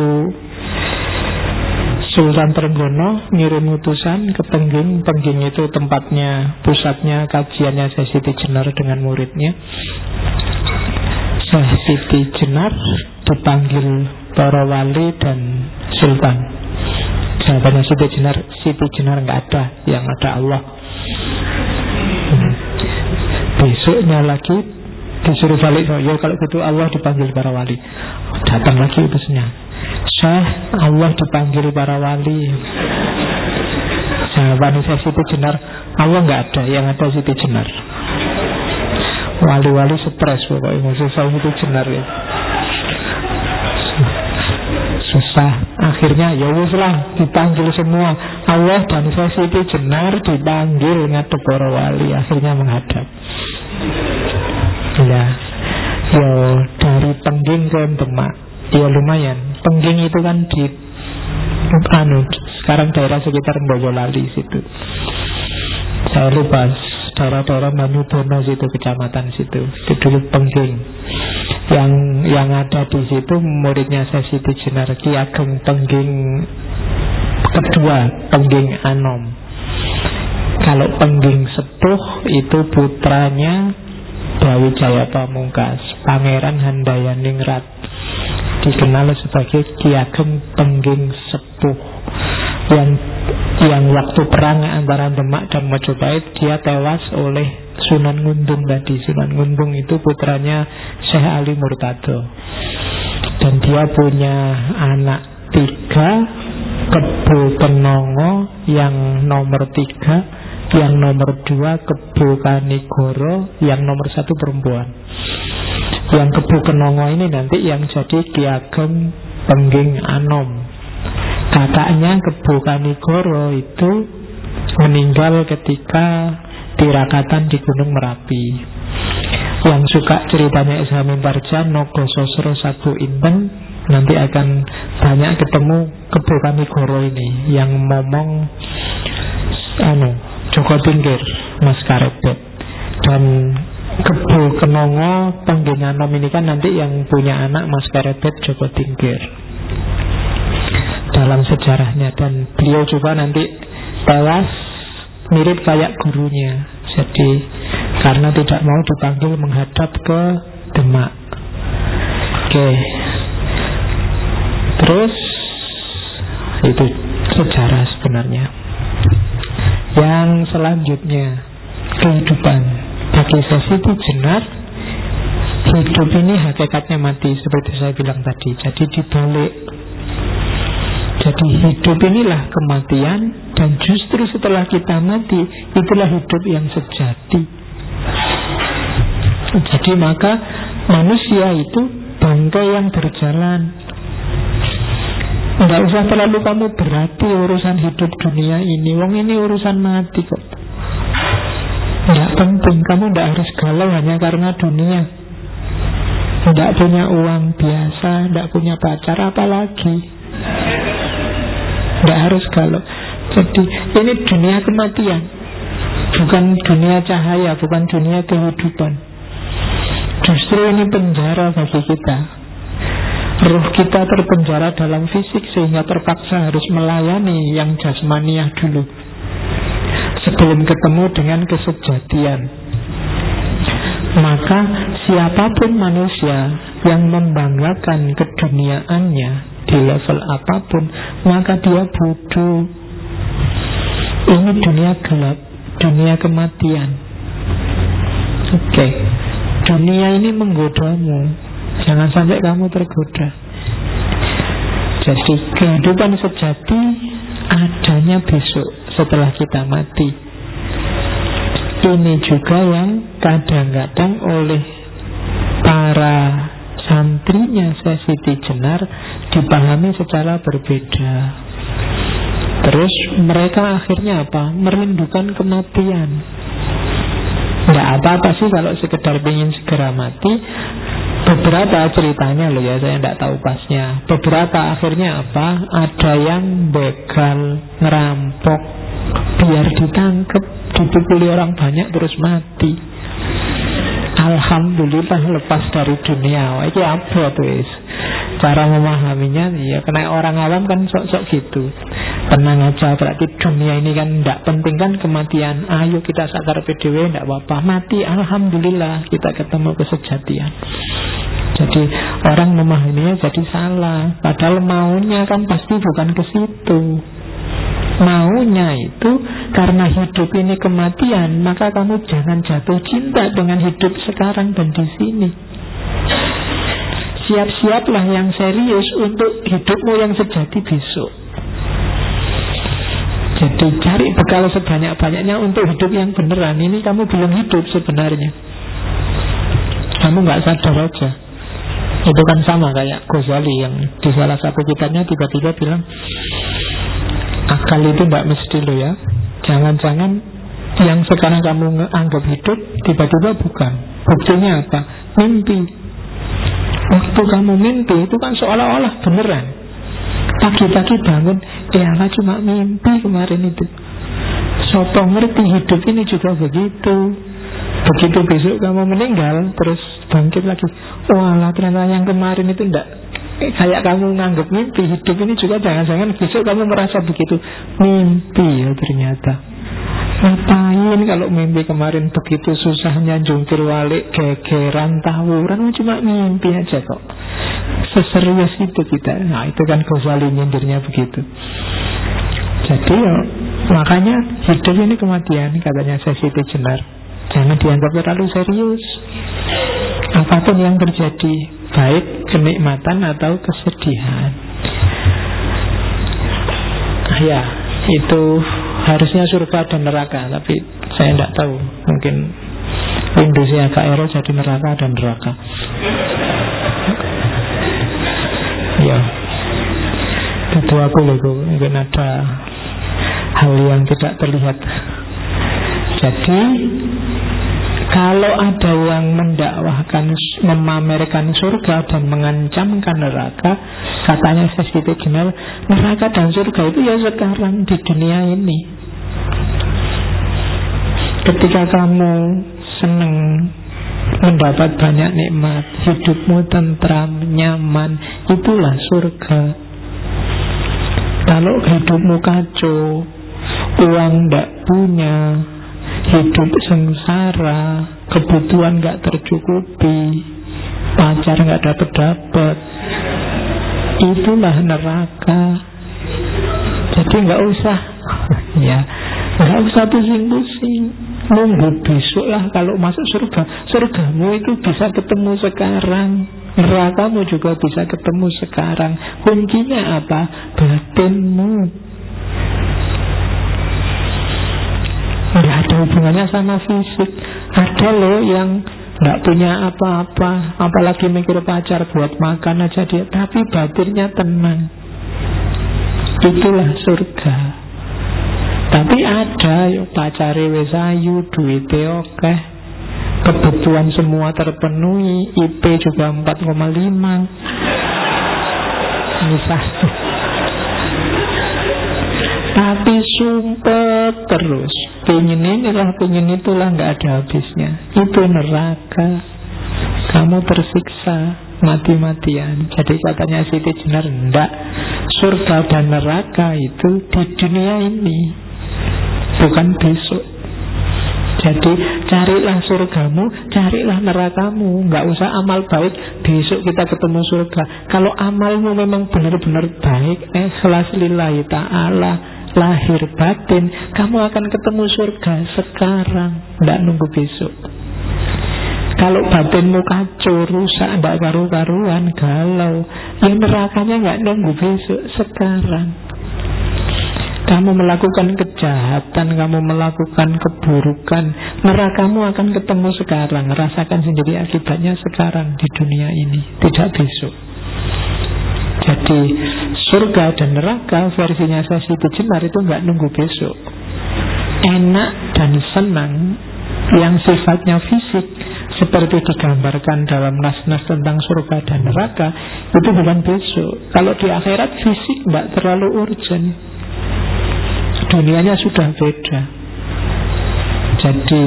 Speaker 1: Sultan Trenggono ngirim utusan ke Pengging. Pengging itu tempatnya, pusatnya kajiannya Syekh Siti Jenar dengan muridnya. Syekh Siti Jenar dipanggil para wali dan sultan. Jawabannya Siti Jenar, Siti Jenar nggak ada, yang ada Allah. hmm. Besoknya lagi disuruh balik. Ya kalau gitu Allah dipanggil para wali. Datang lagi utusnya, Syekh, Allah dipanggil para wali. Jawaban saya Siti Jenar, Allah nggak ada, yang ada Siti Jenar. Wali-wali stres pokoknya maksud saya Siti Jenar ya. Susah. Akhirnya ya wis lah, dipanggil semua. Allah dan saya Siti Jenar dipanggil ngadep para wali. Akhirnya menghadap. Ya, ya dari Pengging ke Demak. Ya lumayan. Pengging itu kan di anu, sekarang daerah sekitar Boyolali situ. Saya lupa daerah-daerah Manyudono situ, kecamatan situ. Itu dulu Pengging. Yang yang ada di situ muridnya Syekh Siti Jenar, Ki Ageng Pengging kedua, Pengging Anom. Kalau Pengging Sepuh itu putranya Brawijaya Pamungkas, Pangeran Handayaningrat, dikenal sebagai Ki Ageng Pengging Sepuh, yang yang waktu perang antara Demak dan Majapahit dia tewas oleh Sunan Ngundung tadi. Sunan Ngundung itu putranya Syekh Ali Murtado, dan dia punya anak tiga, Kebo Kenongo yang nomor tiga, yang nomor dua Kebo Kanigoro, yang nomor satu perempuan. Yang Kebo Kenongo ini nanti yang jadi Ki Ageng Pengging Anom. Kakaknya Kebo Kanigoro itu meninggal ketika tirakatan di Gunung Merapi. Yang suka ceritanya Isha Mimparja, Nogo Sosro Satu Inten, nanti akan banyak ketemu Kebo Kanigoro ini yang momong anu Joko Tingkir, Mas Karebet. Dan Kebo Kenongo Pengging Anom ini kan nanti yang punya anak Mas Karebet, Joko Tingkir dalam sejarahnya. Dan beliau juga nanti tewas mirip kayak gurunya. Jadi karena tidak mau dipanggil menghadap ke Demak. Oke. Terus itu sejarah sebenarnya. Yang selanjutnya, kehidupan. Bagi Syekh Siti Jenar, hidup ini hakikatnya mati, seperti saya bilang tadi. Jadi dibalik. Jadi hidup inilah kematian, dan justru setelah kita mati, itulah hidup yang sejati. Jadi maka manusia itu bangkai yang berjalan. Tidak usah terlalu kamu berarti urusan hidup dunia ini. Wong ini urusan mati kok. Tidak penting, kamu tidak harus galau hanya karena dunia. Tidak punya uang biasa, tidak punya pacar, apalagi. Tidak harus galau. Jadi ini dunia kematian, bukan dunia cahaya, bukan dunia kehidupan. Justru ini penjara bagi kita. Ruh kita terpenjara dalam fisik, sehingga terpaksa harus melayani yang jasmaniah dulu sebelum ketemu dengan kesejatian. Maka siapapun manusia yang membanggakan keduniaannya di level apapun, maka dia bodoh. Ini dunia gelap, dunia kematian. Oke, okay. Dunia ini menggodamu, jangan sampai kamu tergoda. Jadi kehidupan sejati adanya besok setelah kita mati. Ini juga yang kadang-kadang oleh para santrinya Syekh Siti Jenar dipahami secara berbeda. Terus mereka akhirnya apa? Merindukan kematian. Tidak apa-apa sih kalau sekedar ingin segera mati. Beberapa ceritanya loh ya, saya tidak tahu pasnya. Beberapa akhirnya apa? Ada yang begal, ngerampok, biar ditangkap, dipukuli orang banyak terus mati. Alhamdulillah lepas dari dunia. Wah, ini apa tuh? cara memahaminya ya kena orang awam kan sok-sok gitu. Tenang aja, berarti dunia ini kan tidak penting kan kematian. Ayo kita sakar P D W, tidak apa-apa. Mati, alhamdulillah kita ketemu kesejatian. Jadi orang memahaminya jadi salah. Padahal maunya kan pasti bukan ke situ. Maunya itu karena hidup ini kematian, maka kamu jangan jatuh cinta dengan hidup sekarang dan di sini. Siap-siaplah yang serius untuk hidupmu yang sejati besok. Jadi cari bekal sebanyak-banyaknya untuk hidup yang beneran. Ini kamu belum hidup sebenarnya. Kamu gak sadar aja. Itu kan sama kayak Ghazali yang di salah satu kitabnya tiba-tiba bilang, akal itu gak mesti lo ya. Jangan-jangan yang sekarang kamu anggap hidup tiba-tiba bukan. Buktinya apa? Mimpi. Waktu kamu mimpi itu kan seolah-olah beneran. Pagi-pagi bangun, eh Allah cuma mimpi kemarin itu. Sopo ngerti hidup ini juga begitu. Begitu besok kamu meninggal, terus bangkit lagi. Walah ternyata yang kemarin itu enggak kayak kamu nganggap mimpi. Hidup ini juga jangan-jangan besok kamu merasa begitu. Mimpi ya ternyata. Ngapain kalau mimpi kemarin begitu susahnya jungkir balik, gegeran, tawuran, cuma mimpi aja kok. Seserius itu kita. Nah itu kan Ghazali nyindirnya begitu. Jadi ya, makanya hidup ini kematian, katanya Siti Jenar. Jangan dianggap terlalu serius. Apapun yang terjadi, baik kenikmatan atau kesedihan. Ya, itu harusnya surga dan neraka, tapi saya tidak tahu. Mungkin Windowsnya agak error jadi neraka dan neraka. Ya, itu aku loh, mungkin ada hal yang tidak terlihat. Jadi kalau ada yang mendakwahkan, memamerkan surga dan mengancamkan neraka, katanya Siti Jenar, neraka dan surga itu ya sekarang di dunia ini. Ketika kamu senang mendapat banyak nikmat, hidupmu tentram, nyaman, itulah surga. Kalau hidupmu kacau, uang tidak punya, hidup sengsara, kebutuhan gak tercukupi, pacar gak dapet-dapet, itulah neraka. Jadi gak usah ya, gak usah pusing-pusing, nunggu besok lah kalau masuk surga. Surgamu itu bisa ketemu sekarang, nerakamu juga bisa ketemu sekarang. Kuncinya apa? Batinmu. Nggak ada hubungannya sama fisik. Ada loh yang nggak punya apa-apa, apalagi mikir pacar buat makan aja dia, tapi batinnya tenang. Itulah surga. Tapi ada yuk pacare wis ayu, duite akeh, kebutuhan semua terpenuhi, I P juga empat koma lima misalnya, tapi sumpet terus, pengen inilah, pengen itulah, nggak ada habisnya. Itu neraka. Kamu tersiksa mati-matian. Jadi katanya Siti Jenar, enggak, surga dan neraka itu di dunia ini, bukan besok. Jadi carilah surgamu, carilah nerakamu. Nggak usah amal baik, besok kita ketemu surga. Kalau amalmu memang benar-benar baik, ikhlas lillahi ta'ala, lahir batin, kamu akan ketemu surga sekarang, tidak nunggu besok. Kalau batinmu kacau, rusak, tidak karu-karuan, galau, ya nerakanya nggak nunggu besok, sekarang. Kamu melakukan kejahatan, kamu melakukan keburukan, nerakamu akan ketemu sekarang. Rasakan sendiri akibatnya sekarang di dunia ini, tidak besok. Jadi surga dan neraka versinya Siti Jenar itu nggak nunggu besok. Enak dan senang yang sifatnya fisik seperti digambarkan dalam nas-nas tentang surga dan neraka itu bukan besok. Kalau di akhirat fisik nggak terlalu urgent, dunianya sudah beda. Jadi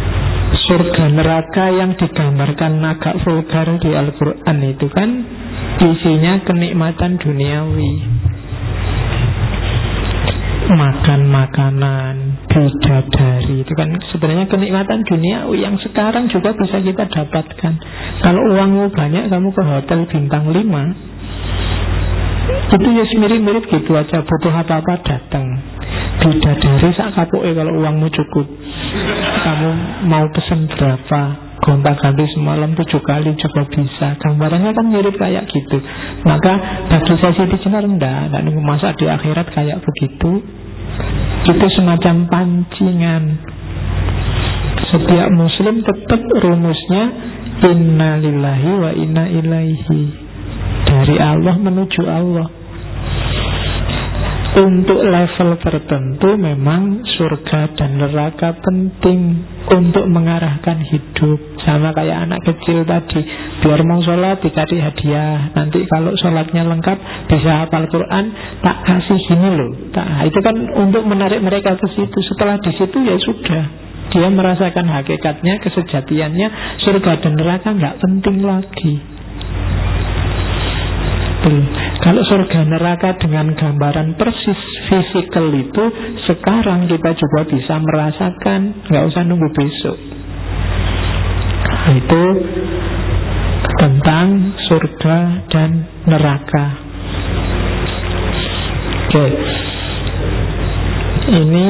Speaker 1: surga neraka yang digambarkan agak vulgar di Al-Quran itu kan Isinya kenikmatan duniawi, makan makanan, bidadari, itu kan sebenarnya kenikmatan duniawi yang sekarang juga bisa kita dapatkan. Kalau uangmu banyak, kamu ke hotel bintang lima, itu ya mirip-mirip gitu aja, butuh apa-apa datang. Bidadari sak kapuke kalau uangmu cukup. Kamu mau pesen berapa, gonta-ganti semalam tujuh kali juga bisa. Gambarannya kan mirip kayak gitu. Maka bagi saya Siti Jenar enggak, enggak nunggu masa di akhirat kayak begitu. Itu semacam pancingan. Setiap muslim tetap rumusnya inna lillahi wa inna ilaihi, dari Allah menuju Allah. Untuk level tertentu memang surga dan neraka penting untuk mengarahkan hidup. Sama kayak anak kecil tadi, biar mau sholat dikasih hadiah. Nanti kalau sholatnya lengkap, bisa hafal Quran, tak kasih gini loh. Tak, itu kan untuk menarik mereka ke situ. Setelah di situ ya sudah, dia merasakan hakikatnya, kesejatiannya. Surga dan neraka nggak penting lagi. Kalau surga neraka dengan gambaran persis fisikal itu, sekarang kita juga bisa merasakan, nggak usah nunggu besok. Itu tentang surga dan neraka. Oke, ini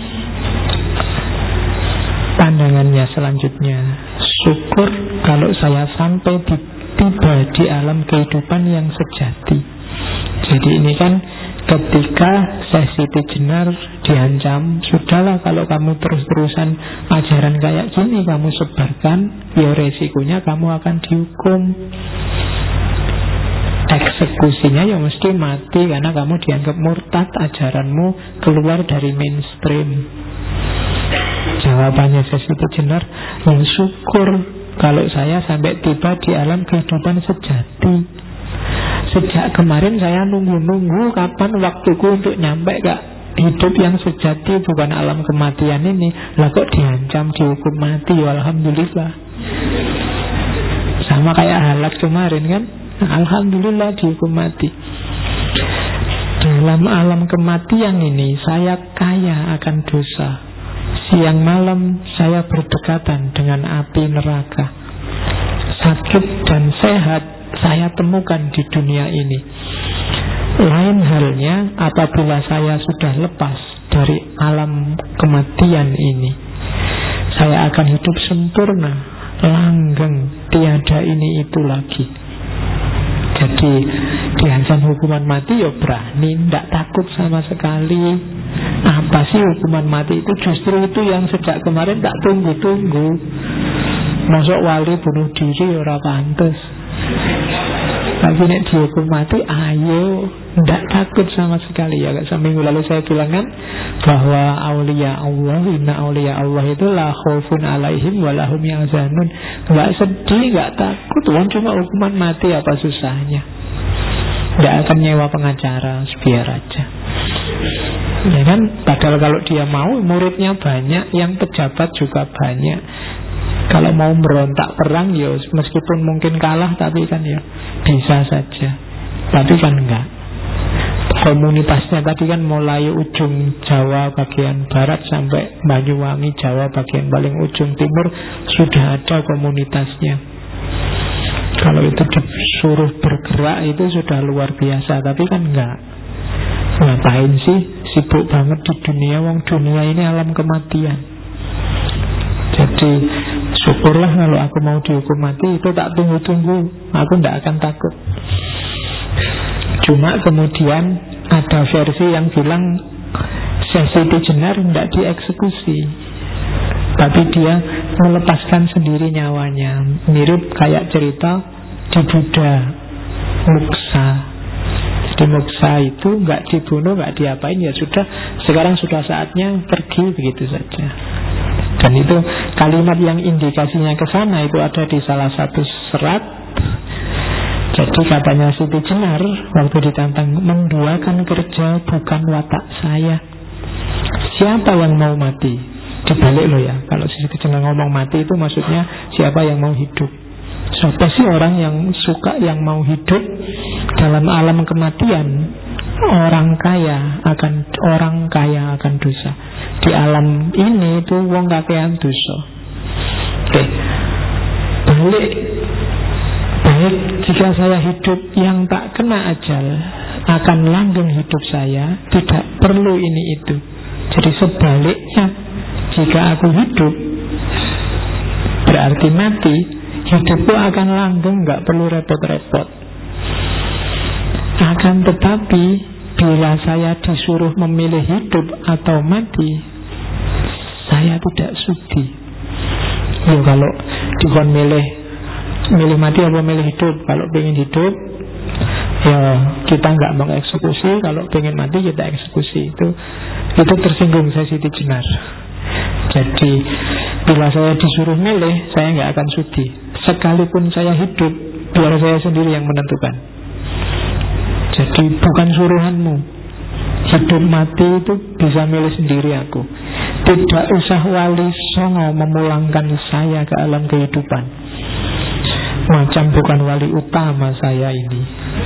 Speaker 1: pandangannya selanjutnya. Syukur kalau saya sampai di tiba di alam kehidupan yang sejati. Jadi ini kan ketika Syekh Siti Jenar diancam, sudahlah kalau kamu terus-terusan ajaran kayak gini kamu sebarkan, ya resikonya kamu akan dihukum. Eksekusinya ya mesti mati, karena kamu dianggap murtad, ajaranmu keluar dari mainstream. Jawabannya Syekh Siti Jenar, yang syukur kalau saya sampai tiba di alam kehidupan sejati. Sejak kemarin saya nunggu-nunggu kapan waktuku untuk nyampe ke hidup yang sejati, bukan alam kematian ini. Lah kok diancam, dihukum mati, alhamdulillah. Sama kayak Halak kemarin kan, alhamdulillah dihukum mati. Dalam alam kematian ini saya kaya akan dosa. Siang malam saya berdekatan dengan api neraka. Sakit dan sehat saya temukan di dunia ini. Lain halnya apabila saya sudah lepas dari alam kematian ini. Saya akan hidup sempurna, langgeng, tiada ini itu lagi. Jadi diancam hukuman mati ya berani, tidak takut sama sekali. Apa sih hukuman mati itu? Justru itu yang sejak kemarin tak tunggu-tunggu. Masuk wali bunuh diri ora pantes, tapi nek dihukum mati ayo, tidak takut sama sekali. Ya seminggu lalu saya bilang kan bahwa aulia Allah, inna aulia Allah itu la khaufun alaihim wa lahum yahzanun. Enggak sedih, enggak takut. Wong cuma hukuman mati, apa susahnya? Tidak akan nyewa pengacara, biar aja. Ya kan, padahal kalau dia mau muridnya banyak, yang pejabat juga banyak. Kalau mau berontak perang ya meskipun mungkin kalah, tapi kan ya bisa saja. Tapi kan enggak. Komunitasnya tadi kan mulai ujung Jawa bagian barat sampai Banyuwangi, Jawa bagian paling ujung timur, sudah ada komunitasnya. Kalau itu disuruh bergerak itu sudah luar biasa. Tapi kan enggak. Ngapain sih sibuk banget di dunia, wong dunia ini alam kematian. Jadi syukurlah kalau aku mau dihukum mati, itu tak tunggu-tunggu, aku tidak akan takut. Cuma kemudian ada versi yang bilang Syekh Siti Jenar tidak dieksekusi, tapi dia melepaskan sendiri nyawanya. Mirip kayak cerita di Buddha, muksa. Di muksa itu nggak dibunuh, nggak diapain, ya sudah, sekarang sudah saatnya pergi, begitu saja. Dan itu kalimat yang indikasinya ke sana itu ada di salah satu serat. Jadi katanya Siti Jenar waktu ditantang, menduakan kerja bukan watak saya. Siapa yang mau mati? Dibalik loh ya, kalau Siti Jenar ngomong mati itu maksudnya siapa yang mau hidup. Siapa sih orang yang suka, yang mau hidup dalam alam kematian? Orang kaya akan orang kaya akan dosa. Di alam ini itu wong kakean dosa. Oke. Balik, baik jika saya hidup yang tak kena ajal, akan langgeng hidup saya, tidak perlu ini itu. Jadi sebaliknya, jika aku hidup berarti mati, hidupku akan langgeng, gak perlu repot-repot. Akan tetapi bila saya disuruh memilih hidup atau mati, saya tidak sudi. Ya kalau dikon milih, milih mati atau milih hidup. Kalau pengen hidup, ya kita nggak mengeksekusi. Kalau pengen mati kita eksekusi. Itu itu tersinggung saya Siti Jenar. Jadi bila saya disuruh milih, saya nggak akan sudi. Sekalipun saya hidup, biar saya sendiri yang menentukan. Jadi bukan suruhanmu. Hidup mati itu bisa milih sendiri aku. Tidak usah wali songo memulangkan saya ke alam kehidupan. Macam bukan wali utama saya ini.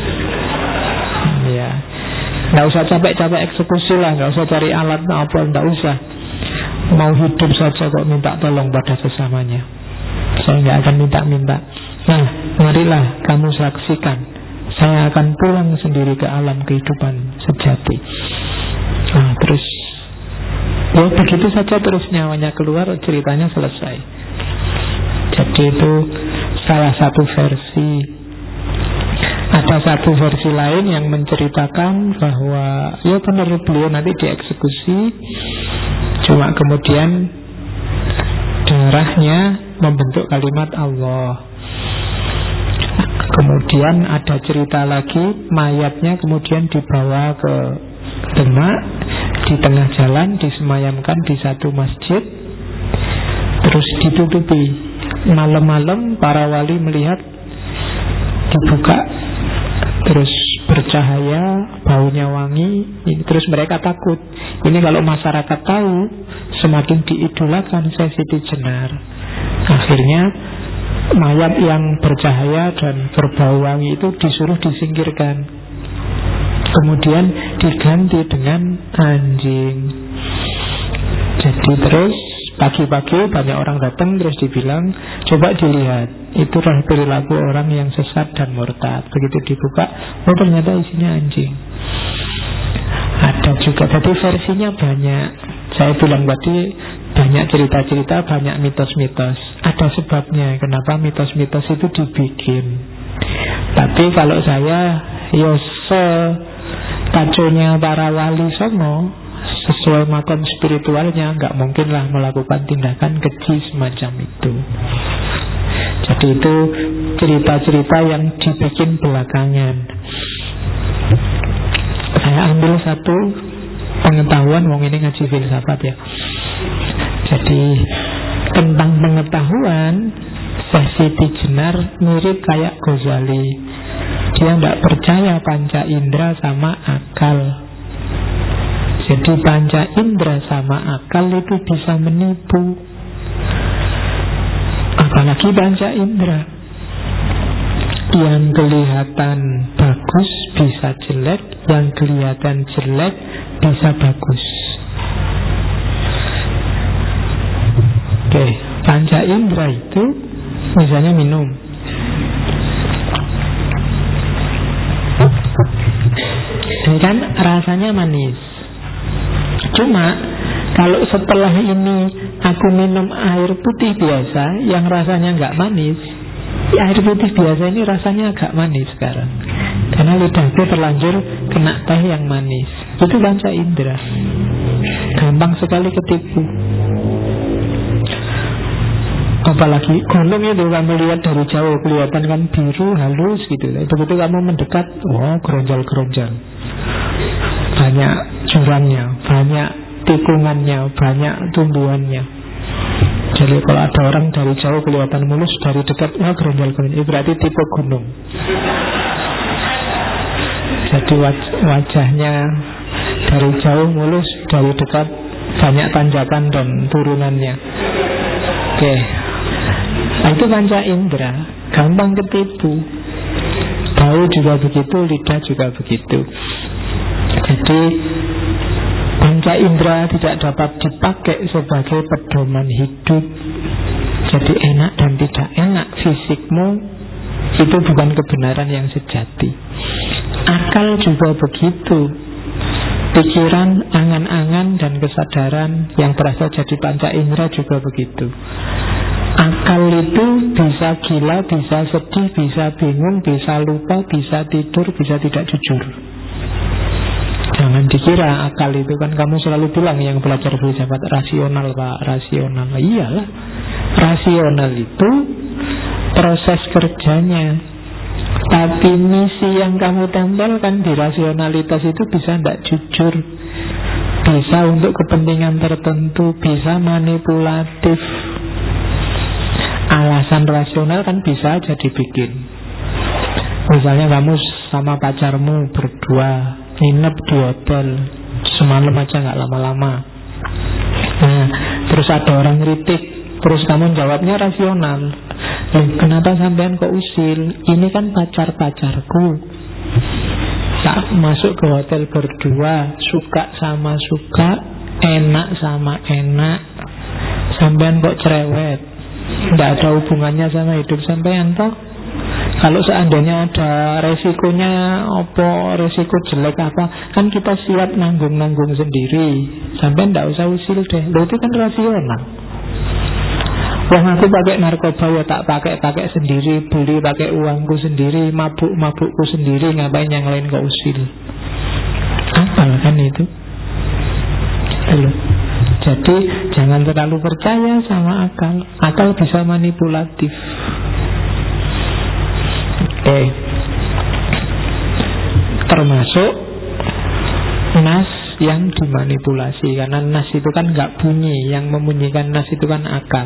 Speaker 1: Ya, nggak usah capek-capek eksekusi lah, nggak usah cari alat apa, nggak usah. Mau hidup saja kok minta tolong pada sesamanya. Saya nggak akan minta-minta. Nah, marilah kamu saksikan. Saya akan pulang sendiri ke alam kehidupan sejati. Nah, terus ya begitu saja, terus nyawanya keluar, ceritanya selesai. Jadi itu salah satu versi. Ada satu versi lain yang menceritakan bahwa ya benar beliau nanti dieksekusi, cuma kemudian darahnya membentuk kalimat Allah. Kemudian ada cerita lagi, mayatnya kemudian dibawa ke Demak, di tengah jalan disemayamkan di satu masjid, terus ditutupi. Malam-malam para wali melihat dibuka, terus bercahaya, baunya wangi. Ini terus mereka takut. Ini kalau masyarakat tahu, semakin diidolakan Siti Jenar. Akhirnya mayat yang bercahaya dan berbau wangi itu disuruh disingkirkan. Kemudian diganti dengan anjing. Jadi terus pagi-pagi banyak orang datang, terus dibilang, coba dilihat, itu perilaku orang yang sesat dan murtad. Begitu dibuka, oh ternyata isinya anjing. Ada juga, jadi versinya banyak. Saya bilang tadi banyak cerita-cerita, banyak mitos-mitos. Ada sebabnya kenapa mitos-mitos itu dibikin. Tapi kalau saya, ya se taconya para wali songo, sesuai makam spiritualnya, nggak mungkinlah melakukan tindakan keji semacam itu. Jadi itu cerita-cerita yang dibikin belakangan. Saya ambil satu pengetahuan, wong ini ngaji filsafat ya. Jadi tentang pengetahuan, Siti Jenar mirip kayak Ghazali. Dia tidak percaya panca indera sama akal. Jadi panca indera sama akal itu bisa menipu. Apalagi panca indera, yang kelihatan bagus bisa jelek, yang kelihatan jelek bisa bagus. Oke, panca indera itu misalnya minum. Ini kan rasanya manis. Cuma kalau setelah ini aku minum air putih biasa yang rasanya nggak manis, air putih biasa ini rasanya agak manis sekarang, karena lidahku terlanjur kena teh yang manis. Itu panca indera, gampang sekali ketipu. Apalagi gunung itu kamu lihat dari jauh kelihatan kan biru halus gitu. Begitu kamu mendekat, wah geronjal-geronjal, banyak jurangnya, banyak tikungannya, banyak tumbuhannya. Jadi kalau ada orang dari jauh kelihatan mulus, dari dekat wah geronjal-geronjal, berarti tipe gunung. Jadi waj- wajahnya dari jauh mulus, dari dekat banyak tanjakan dan turunannya. Oke, nah, itu panca indera. gampang ketipu. Bau juga begitu, lidah juga begitu. Jadi panca indera tidak dapat dipakai sebagai pedoman hidup. Jadi enak dan tidak enak fisikmu itu bukan kebenaran yang sejati. Akal juga begitu. Pikiran, angan-angan, dan kesadaran yang berasal jadi panca indera juga begitu. Akal itu bisa gila, bisa sedih, bisa bingung, bisa lupa, bisa tidur, bisa tidak jujur. Jangan dikira akal itu kan, kamu selalu bilang yang belajar filsafat rasional, Pak, rasional. Iyalah, rasional itu proses kerjanya. Tapi misi yang kamu tempelkan di rasionalitas itu bisa tidak jujur, bisa untuk kepentingan tertentu, bisa manipulatif. Alasan rasional kan bisa aja dibikin. Misalnya kamu sama pacarmu berdua nginep di hotel semalam aja, gak lama-lama. Nah, terus ada orang kritik, terus kamu jawabnya rasional. Loh, kenapa sampean kok usil? Ini kan pacar-pacarku. Tak masuk ke hotel berdua, suka sama suka, enak sama enak. Sampean kok cerewet? Tidak ada hubungannya sama hidup sampean toh? Kalau seandainya ada resikonya, apa resiko jelek apa, kan kita siap nanggung-nanggung sendiri. Sampean tidak usah usil deh. Loh, itu kan rasional. Wong aku pakai narkoba ya tak pakai-pakai sendiri, beli pakai uangku sendiri, mabuk-mabukku sendiri, ngapain yang lain kok usil? Akal kan itu. Gitu. Jadi jangan terlalu percaya sama akal. Akal bisa manipulatif. Oke. Termasuk nas yang dimanipulasi. Karena nas itu kan gak bunyi. Yang membunyikan nas itu kan akal.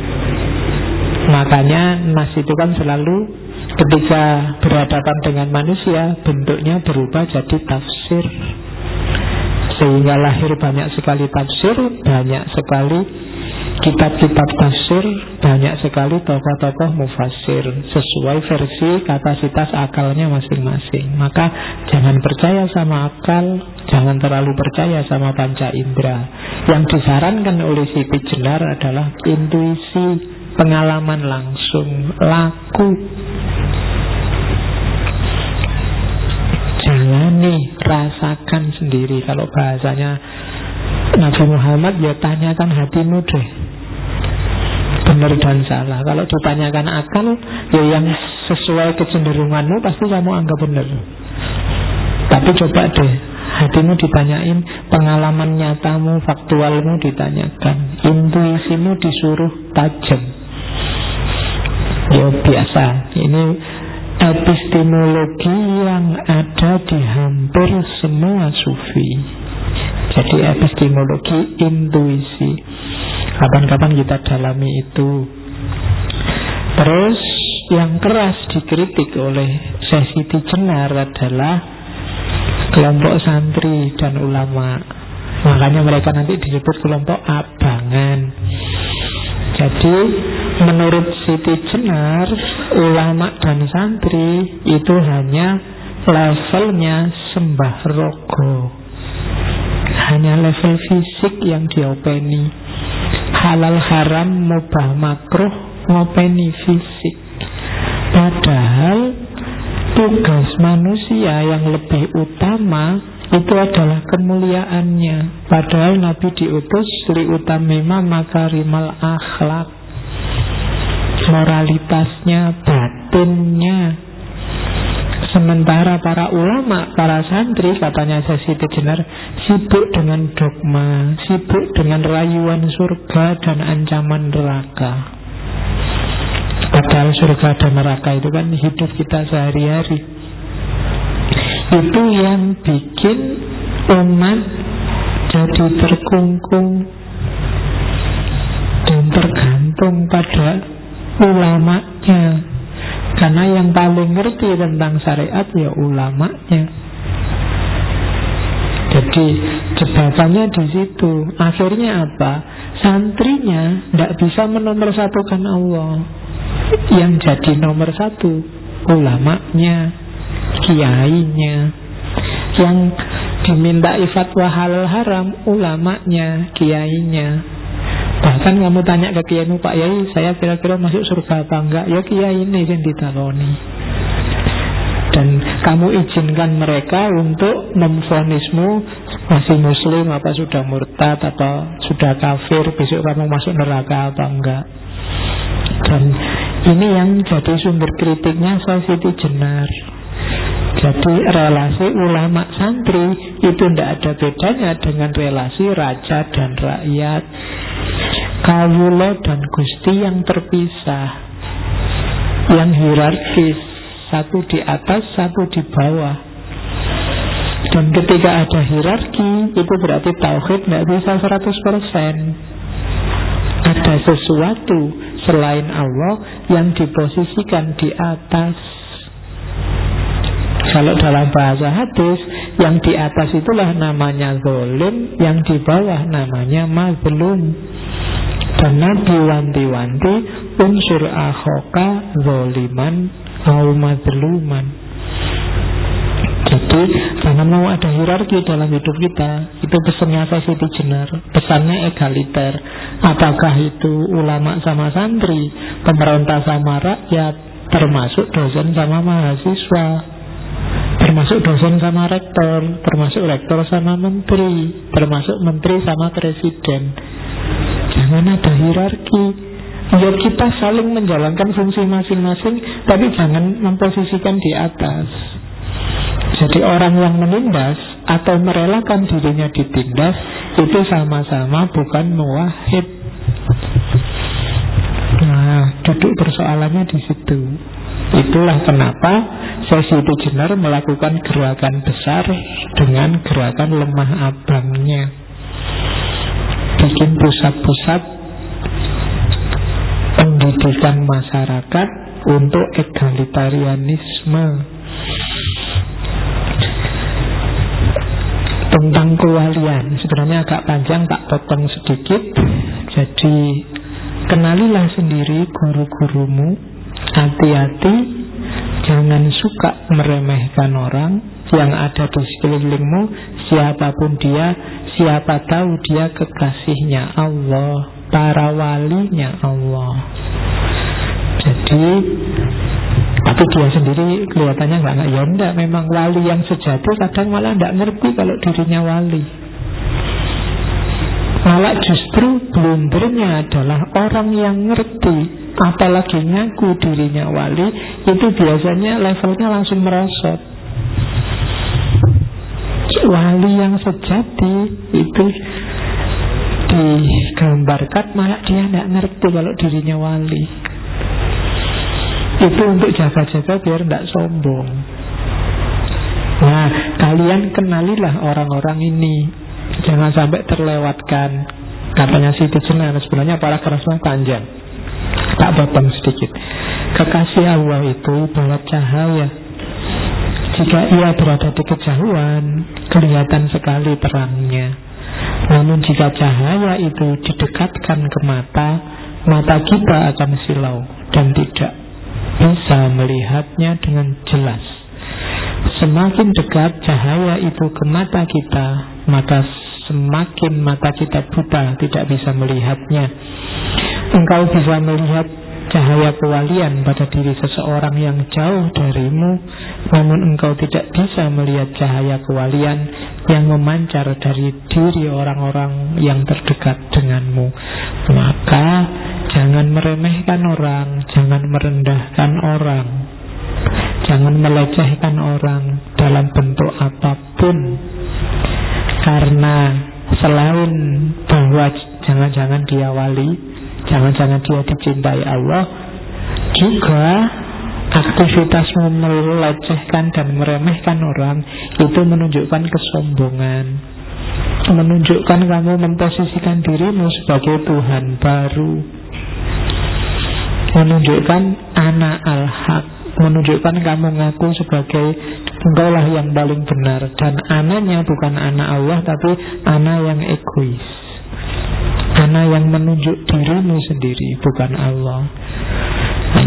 Speaker 1: Makanya nas itu kan selalu ketika berhadapan dengan manusia bentuknya berubah jadi tafsir. Sehingga lahir banyak sekali tafsir, banyak sekali kitab-kitab tafsir, banyak sekali tokoh-tokoh mufassir sesuai versi kapasitas akalnya masing-masing. Maka jangan percaya sama akal, jangan terlalu percaya sama panca indera. Yang disarankan oleh Siti Jenar adalah intuisi, pengalaman langsung, laku. Jalani, rasakan sendiri. Kalau bahasanya Nabi Muhammad, ya tanyakan hatimu deh, benar dan salah. Kalau ditanyakan akal, ya yang sesuai kecenderunganmu pasti kamu anggap benar. Tapi coba deh, hatimu ditanyain, pengalaman nyatamu, faktualmu ditanyakan, intuisimu disuruh tajam. Ya biasa, ini epistemologi yang ada di hampir semua sufi. Jadi epistemologi intuisi. Kapan-kapan kita dalami itu. Terus yang keras dikritik oleh Syekh Siti Jenar adalah kelompok santri dan ulama. Makanya mereka nanti disebut kelompok abangan. Jadi menurut Siti Jenar, ulama dan santri itu hanya levelnya sembah rogo, hanya level fisik yang diopeni. Halal haram, mubah makruh, ngopeni fisik. Padahal tugas manusia yang lebih utama itu adalah kemuliaannya. Padahal Nabi diutus liutamima makarimal akhlak, moralitasnya, batinnya. Sementara para ulama, para santri, katanya Siti Jenar, sibuk dengan dogma, sibuk dengan rayuan surga dan ancaman neraka. Padahal surga dan neraka itu kan hidup kita sehari-hari. Itu yang bikin umat jadi terkungkung dan tergantung pada ulamanya. Karena yang paling ngerti tentang syariat ya ulamanya. Jadi jebakannya di situ. Akhirnya apa? Santrinya tidak bisa menomorsatukan Allah. Yang jadi nomor satu ulamanya, kiainya. Yang dimintai fatwa halal haram, ulamanya, kiainya. Bahkan kamu tanya ke kiaimu, Pak Yai, saya kira-kira masuk surga apa enggak? Ya kiai ini yang ditakoni. Dan kamu izinkan mereka untuk memvonismu masih muslim, apa sudah murtad, atau sudah kafir, besok kamu masuk neraka apa enggak. Dan ini yang jadi sumber kritiknya Siti Jenar. Jadi relasi ulama santri itu tidak ada bedanya dengan relasi raja dan rakyat, kawula dan gusti yang terpisah, yang hierarkis, satu di atas, satu di bawah. Dan ketika ada hierarki, itu berarti tauhid tidak bisa seratus persen. Ada sesuatu selain Allah yang diposisikan di atas. Kalau dalam bahasa hadis, yang di atas itulah namanya zalim, yang di bawah namanya mazlum. Dan Nabi wanti-wanti, unsur akhoka zaliman au mazluman. Jadi jangan mau ada hierarki dalam hidup kita. Itu pesannya Siti Jenar. Pesannya egaliter. Apakah itu ulama sama santri, pemerintah sama rakyat, termasuk dosen sama mahasiswa, termasuk dosen sama rektor, termasuk rektor sama menteri, termasuk menteri sama presiden. Jangan ada hierarki. Ya kita saling menjalankan fungsi masing-masing, tapi jangan memposisikan di atas. Jadi orang yang menindas atau merelakan dirinya ditindas, itu sama-sama bukan muwahhid. Nah, duduk persoalannya di situ. Itulah kenapa Siti Jenar melakukan gerakan besar dengan gerakan lemah abangnya. Bikin pusat-pusat pendidikan masyarakat untuk egalitarianisme. Tentang kewalian sebenarnya agak panjang, tak potong sedikit. Jadi kenalilah sendiri guru-gurumu. Hati-hati, jangan suka meremehkan orang yang ada di sekelilingmu. Siapapun dia, siapa tahu dia kekasihnya Allah, para walinya Allah. Jadi tapi dia sendiri kelihatannya nggak nggak ya enggak, memang wali yang sejati kadang malah nggak ngerti kalau dirinya wali. Malah justru blundernya adalah orang yang ngerti, apalagi ngaku dirinya wali, itu biasanya levelnya langsung merosot. Wali yang sejati itu digambarkan malah dia nggak ngerti kalau dirinya wali. Itu untuk jaga-jaga biar tidak sombong. Nah, kalian kenalilah orang-orang ini, jangan sampai terlewatkan. Katanya Siti Jenar, sebenarnya paragrafnya panjang, tak potong sedikit. Kekasih Allah itu ibarat cahaya. Jika ia berada di kejauhan, kelihatan sekali terangnya. Namun jika cahaya itu didekatkan ke mata, mata kita akan silau dan tidak bisa melihatnya dengan jelas. Semakin dekat cahaya itu ke mata kita, maka semakin mata kita buta, tidak bisa melihatnya. Engkau bisa melihat cahaya kewalian pada diri seseorang yang jauh darimu, namun engkau tidak bisa melihat cahaya kewalian yang memancar dari diri orang-orang yang terdekat denganmu. Maka jangan meremehkan orang, jangan merendahkan orang, jangan melecehkan orang dalam bentuk apapun. Karena selain bahwa jangan-jangan dia wali, jangan-jangan dia dicintai Allah, juga aktivitasmu melecehkan dan meremehkan orang itu menunjukkan kesombongan, menunjukkan kamu memposisikan dirimu sebagai Tuhan baru, menunjukkan anak al-haq, menunjukkan kamu ngaku sebagai engkaulah yang paling benar. Dan anaknya bukan anak Allah, tapi anak yang egois, anak yang menunjuk dirimu sendiri, bukan Allah. Nah,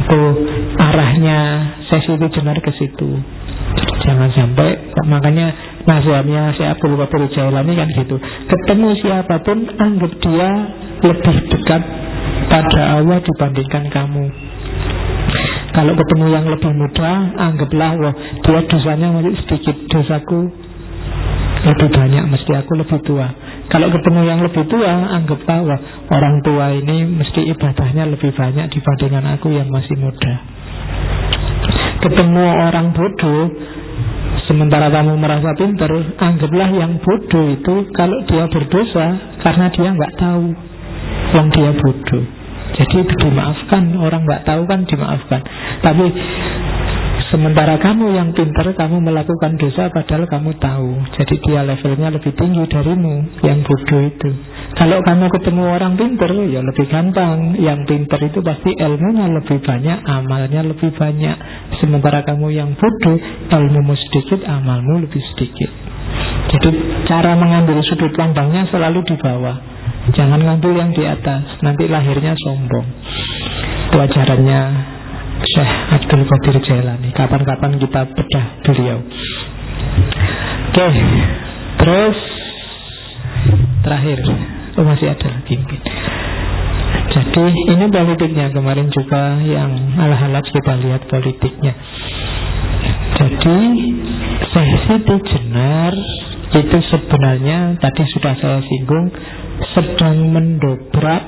Speaker 1: Itu arahnya sesi itu jenar ke situ. Jangan sampai, makanya nasihatnya si Abdul Qadir Jailani kan gitu. Ketemu siapapun, anggap dia lebih dekat pada Allah dibandingkan kamu. Kalau ketemu yang lebih muda, anggaplah wah dia dosanya masih sedikit, dosaku lebih banyak, mesti aku lebih tua. Kalau ketemu yang lebih tua, anggaplah wah orang tua ini mesti ibadahnya lebih banyak dibandingkan aku yang masih muda. Ketemu orang bodoh, sementara kamu merasa pintar, anggaplah yang bodoh itu kalau dia berdosa karena dia nggak tahu yang dia bodoh. Jadi itu dimaafkan, orang nggak tahu kan dimaafkan. Tapi sementara kamu yang pintar, kamu melakukan dosa padahal kamu tahu. Jadi dia levelnya lebih tinggi darimu, yang bodoh itu. Kalau kamu ketemu orang pintar, ya lebih gampang. Yang pintar itu pasti ilmunya lebih banyak, amalnya lebih banyak. Sementara kamu yang bodoh, ilmumu sedikit, amalmu lebih sedikit. Jadi cara mengambil sudut pandangnya selalu di bawah, jangan ngambil yang di atas, nanti lahirnya sombong. Itu ajarannya Syekh Abdul Qadir Jailani. Kapan-kapan kita bedah beliau. Oke, terus terakhir, oh masih ada lagi. Jadi ini politiknya, kemarin juga yang ala-ala kita lihat politiknya. Jadi Syekh Siti Jenar itu sebenarnya tadi sudah saya singgung, sedang mendobrak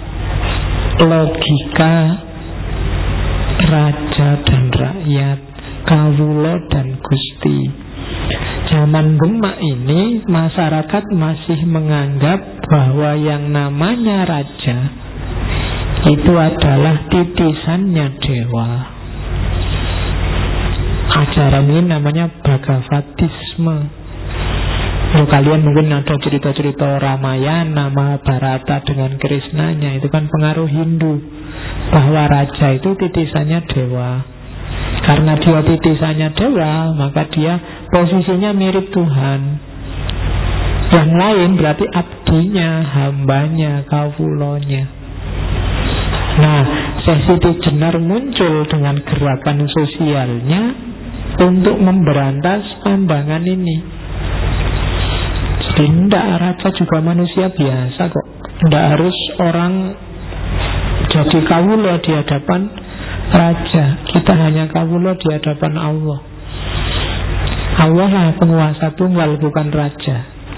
Speaker 1: logika raja dan rakyat, kawula dan gusti. Zaman Demak ini masyarakat masih menganggap bahwa yang namanya raja itu adalah titisannya dewa. Ajaran ini namanya Bhagavatisme. Loh, kalian mungkin ada cerita-cerita Ramayana, Mahabharata dengan Krisnanya, itu kan pengaruh Hindu, bahwa raja itu titisannya dewa. Karena dia titisannya dewa, maka dia posisinya mirip Tuhan. Yang lain berarti abdinya, hambanya, kawulonya. Nah, Syekh Siti Jenar muncul dengan gerakan sosialnya untuk memberantas pandangan ini. Tidak, raja juga manusia biasa kok. Tidak harus orang jadi kawula di hadapan raja. Kita hanya kawula di hadapan Allah. Allah lah penguasa tunggal, bukan raja.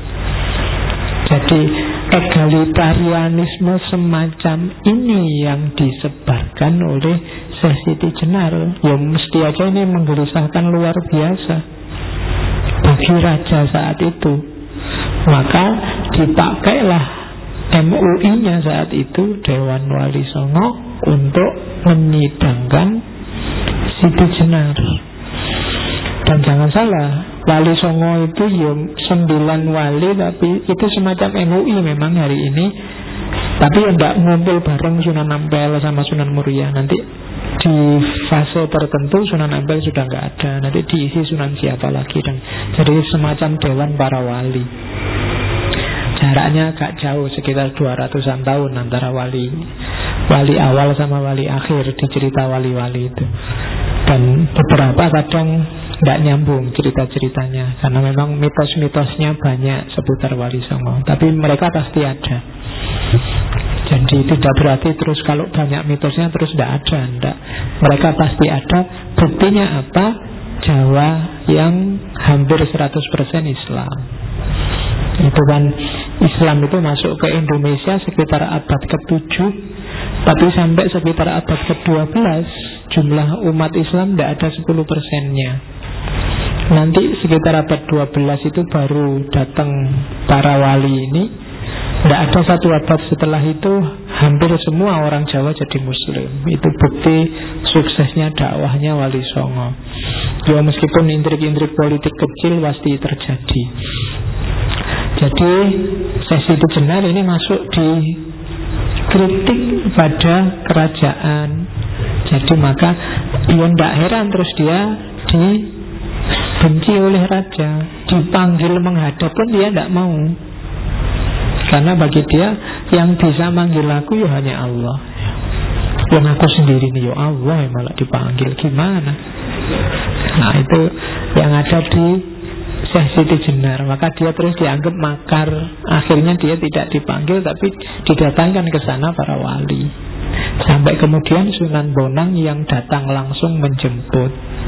Speaker 1: Jadi egalitarianisme semacam ini yang disebarkan oleh Syekh Siti Jenar. Ya mesti aja ini menggelisahkan luar biasa bagi raja saat itu. Maka dipakailah M U I-nya saat itu, Dewan Wali Songo, untuk menyidangkan Siti Jenar. Dan jangan salah, Wali Songo itu ya sembilan wali, tapi itu semacam M U I memang hari ini. Tapi tidak ngumpul bareng Sunan Ampel sama Sunan Muria. Nanti di fase tertentu Sunan Ampel sudah nggak ada, nanti diisi Sunan siapa lagi. Dan jadi semacam Dewan para wali. Jaraknya agak jauh, sekitar dua ratusan tahun antara wali wali awal sama wali akhir di cerita wali-wali itu. Dan beberapa kadang tidak nyambung cerita-ceritanya, karena memang mitos-mitosnya banyak seputar Wali Songo. Tapi mereka pasti ada. Jadi tidak berarti terus kalau banyak mitosnya terus tidak ada, tidak. Mereka pasti ada. Buktinya apa? Jawa yang hampir seratus persen Islam. Itu kan Islam itu masuk ke Indonesia sekitar abad ketujuh, tapi sampai sekitar abad kedua belas jumlah umat Islam tidak ada sepuluh persennya. Nanti sekitar abad dua belas itu baru datang para wali ini. Tidak ada satu abad setelah itu hampir semua orang Jawa jadi Muslim. Itu bukti suksesnya dakwahnya Wali Songo. Ya meskipun intrik-intrik politik kecil pasti terjadi. Jadi Syekh Siti Jenar ini masuk di kritik pada kerajaan. Jadi maka dia tidak heran terus dia dibenci oleh raja. Dipanggil menghadap pun dia tidak mau. Karena bagi dia yang bisa manggil aku ya hanya Allah. yang aku sendiri nih, ya Allah, malah dipanggil, gimana? Nah itu yang ada di Syekh Siti Jenar. Maka dia terus dianggap makar. Akhirnya dia tidak dipanggil, tapi didatangkan ke sana para wali. Sampai kemudian Sunan Bonang yang datang langsung menjemput.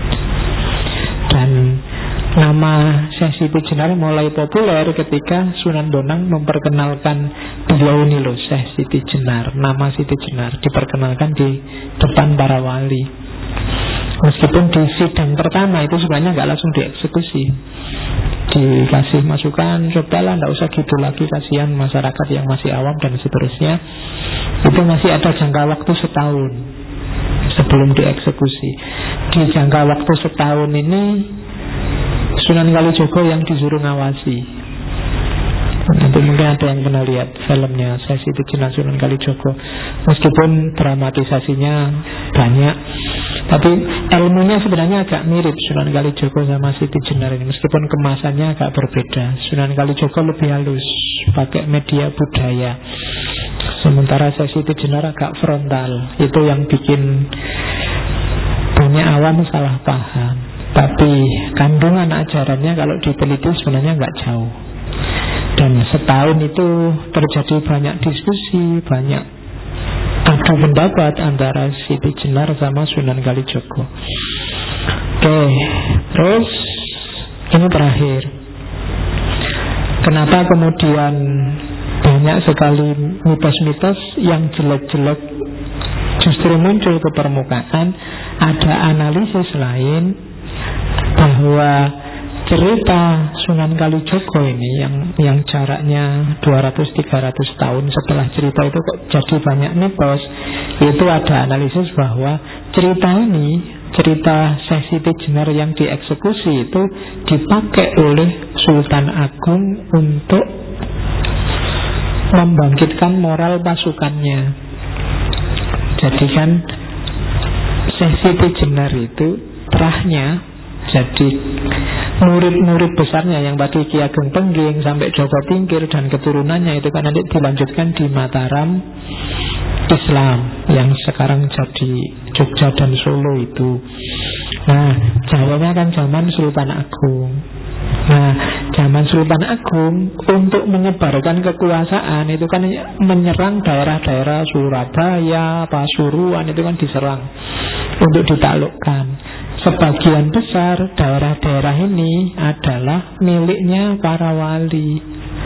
Speaker 1: Dan nama Syekh Siti Jenar mulai populer ketika Sunan Bonang memperkenalkan beliau ini loh, Syekh Siti Jenar. Nama Siti Jenar diperkenalkan di depan para wali. Meskipun di sidang pertama itu sebenarnya nggak langsung dieksekusi, dikasih masukan, cobalah nggak usah gitu lagi, kasihan masyarakat yang masih awam dan seterusnya. Itu masih ada jangka waktu setahun sebelum dieksekusi. Di jangka waktu setahun ini Sunan Kalijogo yang disuruh ngawasi. Nanti mungkin ada yang pernah lihat filmnya Syekh Siti Jenar Sunan Kalijogo. Meskipun dramatisasinya banyak, tapi ilmunya sebenarnya agak mirip Sunan Kalijogo sama Siti Jenar ini. Meskipun kemasannya agak berbeda. Sunan Kalijogo lebih halus, pakai media budaya. Sementara Syekh Siti Jenar agak frontal. Itu yang bikin banyak awam salah paham. Tapi kandungan ajarannya kalau diteliti sebenarnya nggak jauh. Dan setahun itu terjadi banyak diskusi, banyak adu pendapat antara Siti Jenar sama Sunan Kalijogo. Oke, terus ini terakhir. Kenapa kemudian banyak sekali mitos-mitos yang jelek-jelek justru muncul ke permukaan? Ada analisis lain bahwa cerita Sunan Kalijogo ini yang yang jaraknya dua ratus sampai tiga ratus tahun setelah cerita itu kok jadi banyak mitos. Itu ada analisis bahwa cerita ini, cerita Syekh Siti Jenar yang dieksekusi itu dipakai oleh Sultan Agung untuk membangkitkan moral pasukannya. Jadi kan Syekh Siti Jenar itu terahnya, jadi murid-murid besarnya yang tadi Ki Ageng Pengging sampai Joko Tingkir dan keturunannya itu kan nanti dilanjutkan di Mataram Islam yang sekarang jadi Jogja dan Solo itu. Nah, Jawanya kan zaman Sultan Agung. Nah, zaman Sultan Agung untuk menyebarkan kekuasaan itu kan menyerang daerah-daerah Surabaya, Pasuruan itu kan diserang untuk ditaklukkan. Sebagian besar daerah-daerah ini adalah miliknya para wali.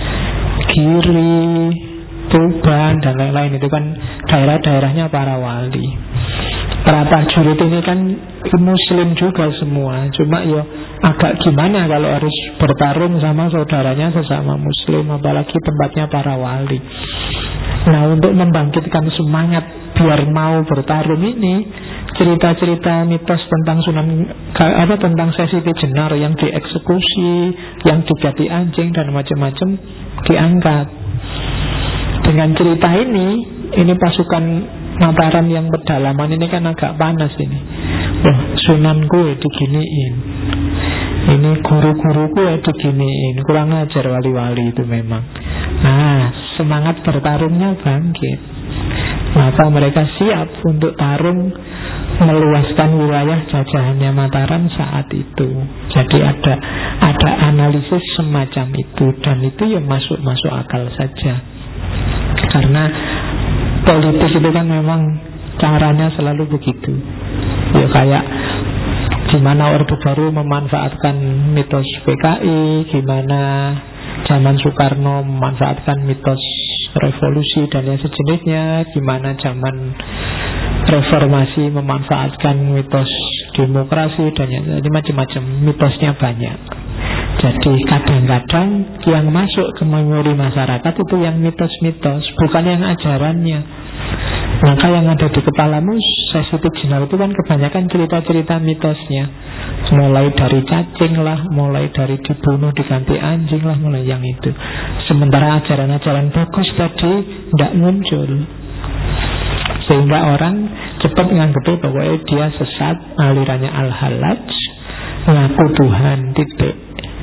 Speaker 1: Giri, Tuban, dan lain-lain itu kan daerah-daerahnya para wali. Para prajurit ini kan muslim juga semua. Cuma ya agak gimana kalau harus bertarung sama saudaranya sesama muslim, apalagi tempatnya para wali. Nah, untuk membangkitkan semangat biar mau bertarung ini, cerita-cerita mitos tentang Sunan apa tentang Syekh Siti Jenar yang dieksekusi, yang diganti anjing dan macam-macam diangkat. Dengan cerita ini, ini pasukan Mataram yang pedalaman ini kan agak panas ini. Wah, Sunan gue diginiin, ini guru-guru gue diginiin, kurang ajar wali-wali itu memang. Nah, semangat bertarungnya bangkit. Maka mereka siap untuk tarung meluaskan wilayah jajahannya Mataram saat itu. Jadi ada ada analisis semacam itu, dan itu ya masuk-masuk akal saja. Karena politik itu kan memang caranya selalu begitu. Ya kayak gimana Orde Baru memanfaatkan mitos P K I, gimana zaman Soekarno memanfaatkan mitos revolusi dan yang sejenisnya, gimana zaman reformasi memanfaatkan mitos demokrasi dan yang macam-macam. Mitosnya banyak. Jadi kadang-kadang yang masuk ke memori masyarakat itu yang mitos-mitos, bukan yang ajarannya. Maka yang ada di kepalamu Syekh Siti Jenar itu kan kebanyakan cerita-cerita mitosnya. Mulai dari cacing lah, mulai dari dibunuh diganti anjing lah, mulai yang itu. Sementara ajaran-ajaran bagus tadi tidak muncul, sehingga orang cepat menganggap bahwa dia sesat, alirannya Al-Halaj, ngaku Tuhan, titik.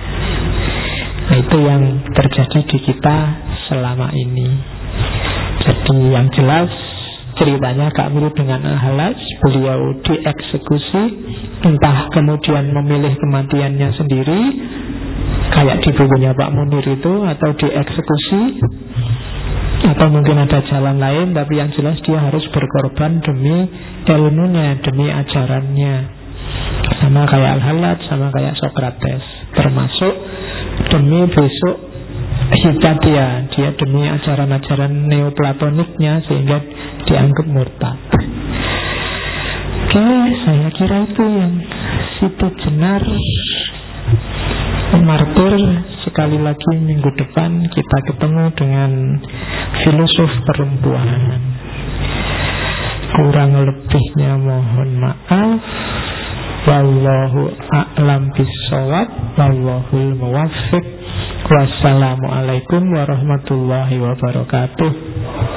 Speaker 1: Nah, itu yang terjadi di kita selama ini. Jadi yang jelas ceritanya agak mirip dengan Al-Hallaj. Beliau dieksekusi, entah kemudian memilih kematiannya sendiri kayak di bukunya Pak Munir itu, atau dieksekusi, atau mungkin ada jalan lain. Tapi yang jelas dia harus berkorban demi ilmunya, demi ajarannya. Sama kayak Al-Hallaj, sama kayak Sokrates. Termasuk demi besok Hipatia, dia demi ajaran-ajaran neoplatoniknya sehingga dianggap murtad. Oke, saya kira itu yang Siti Jenar martir. Sekali lagi minggu depan kita ketemu dengan filosof perempuan. Kurang lebihnya mohon maaf. Wallahu a'lam bissawab, wallahul muwaffiq. Wassalamualaikum warahmatullahi wabarakatuh.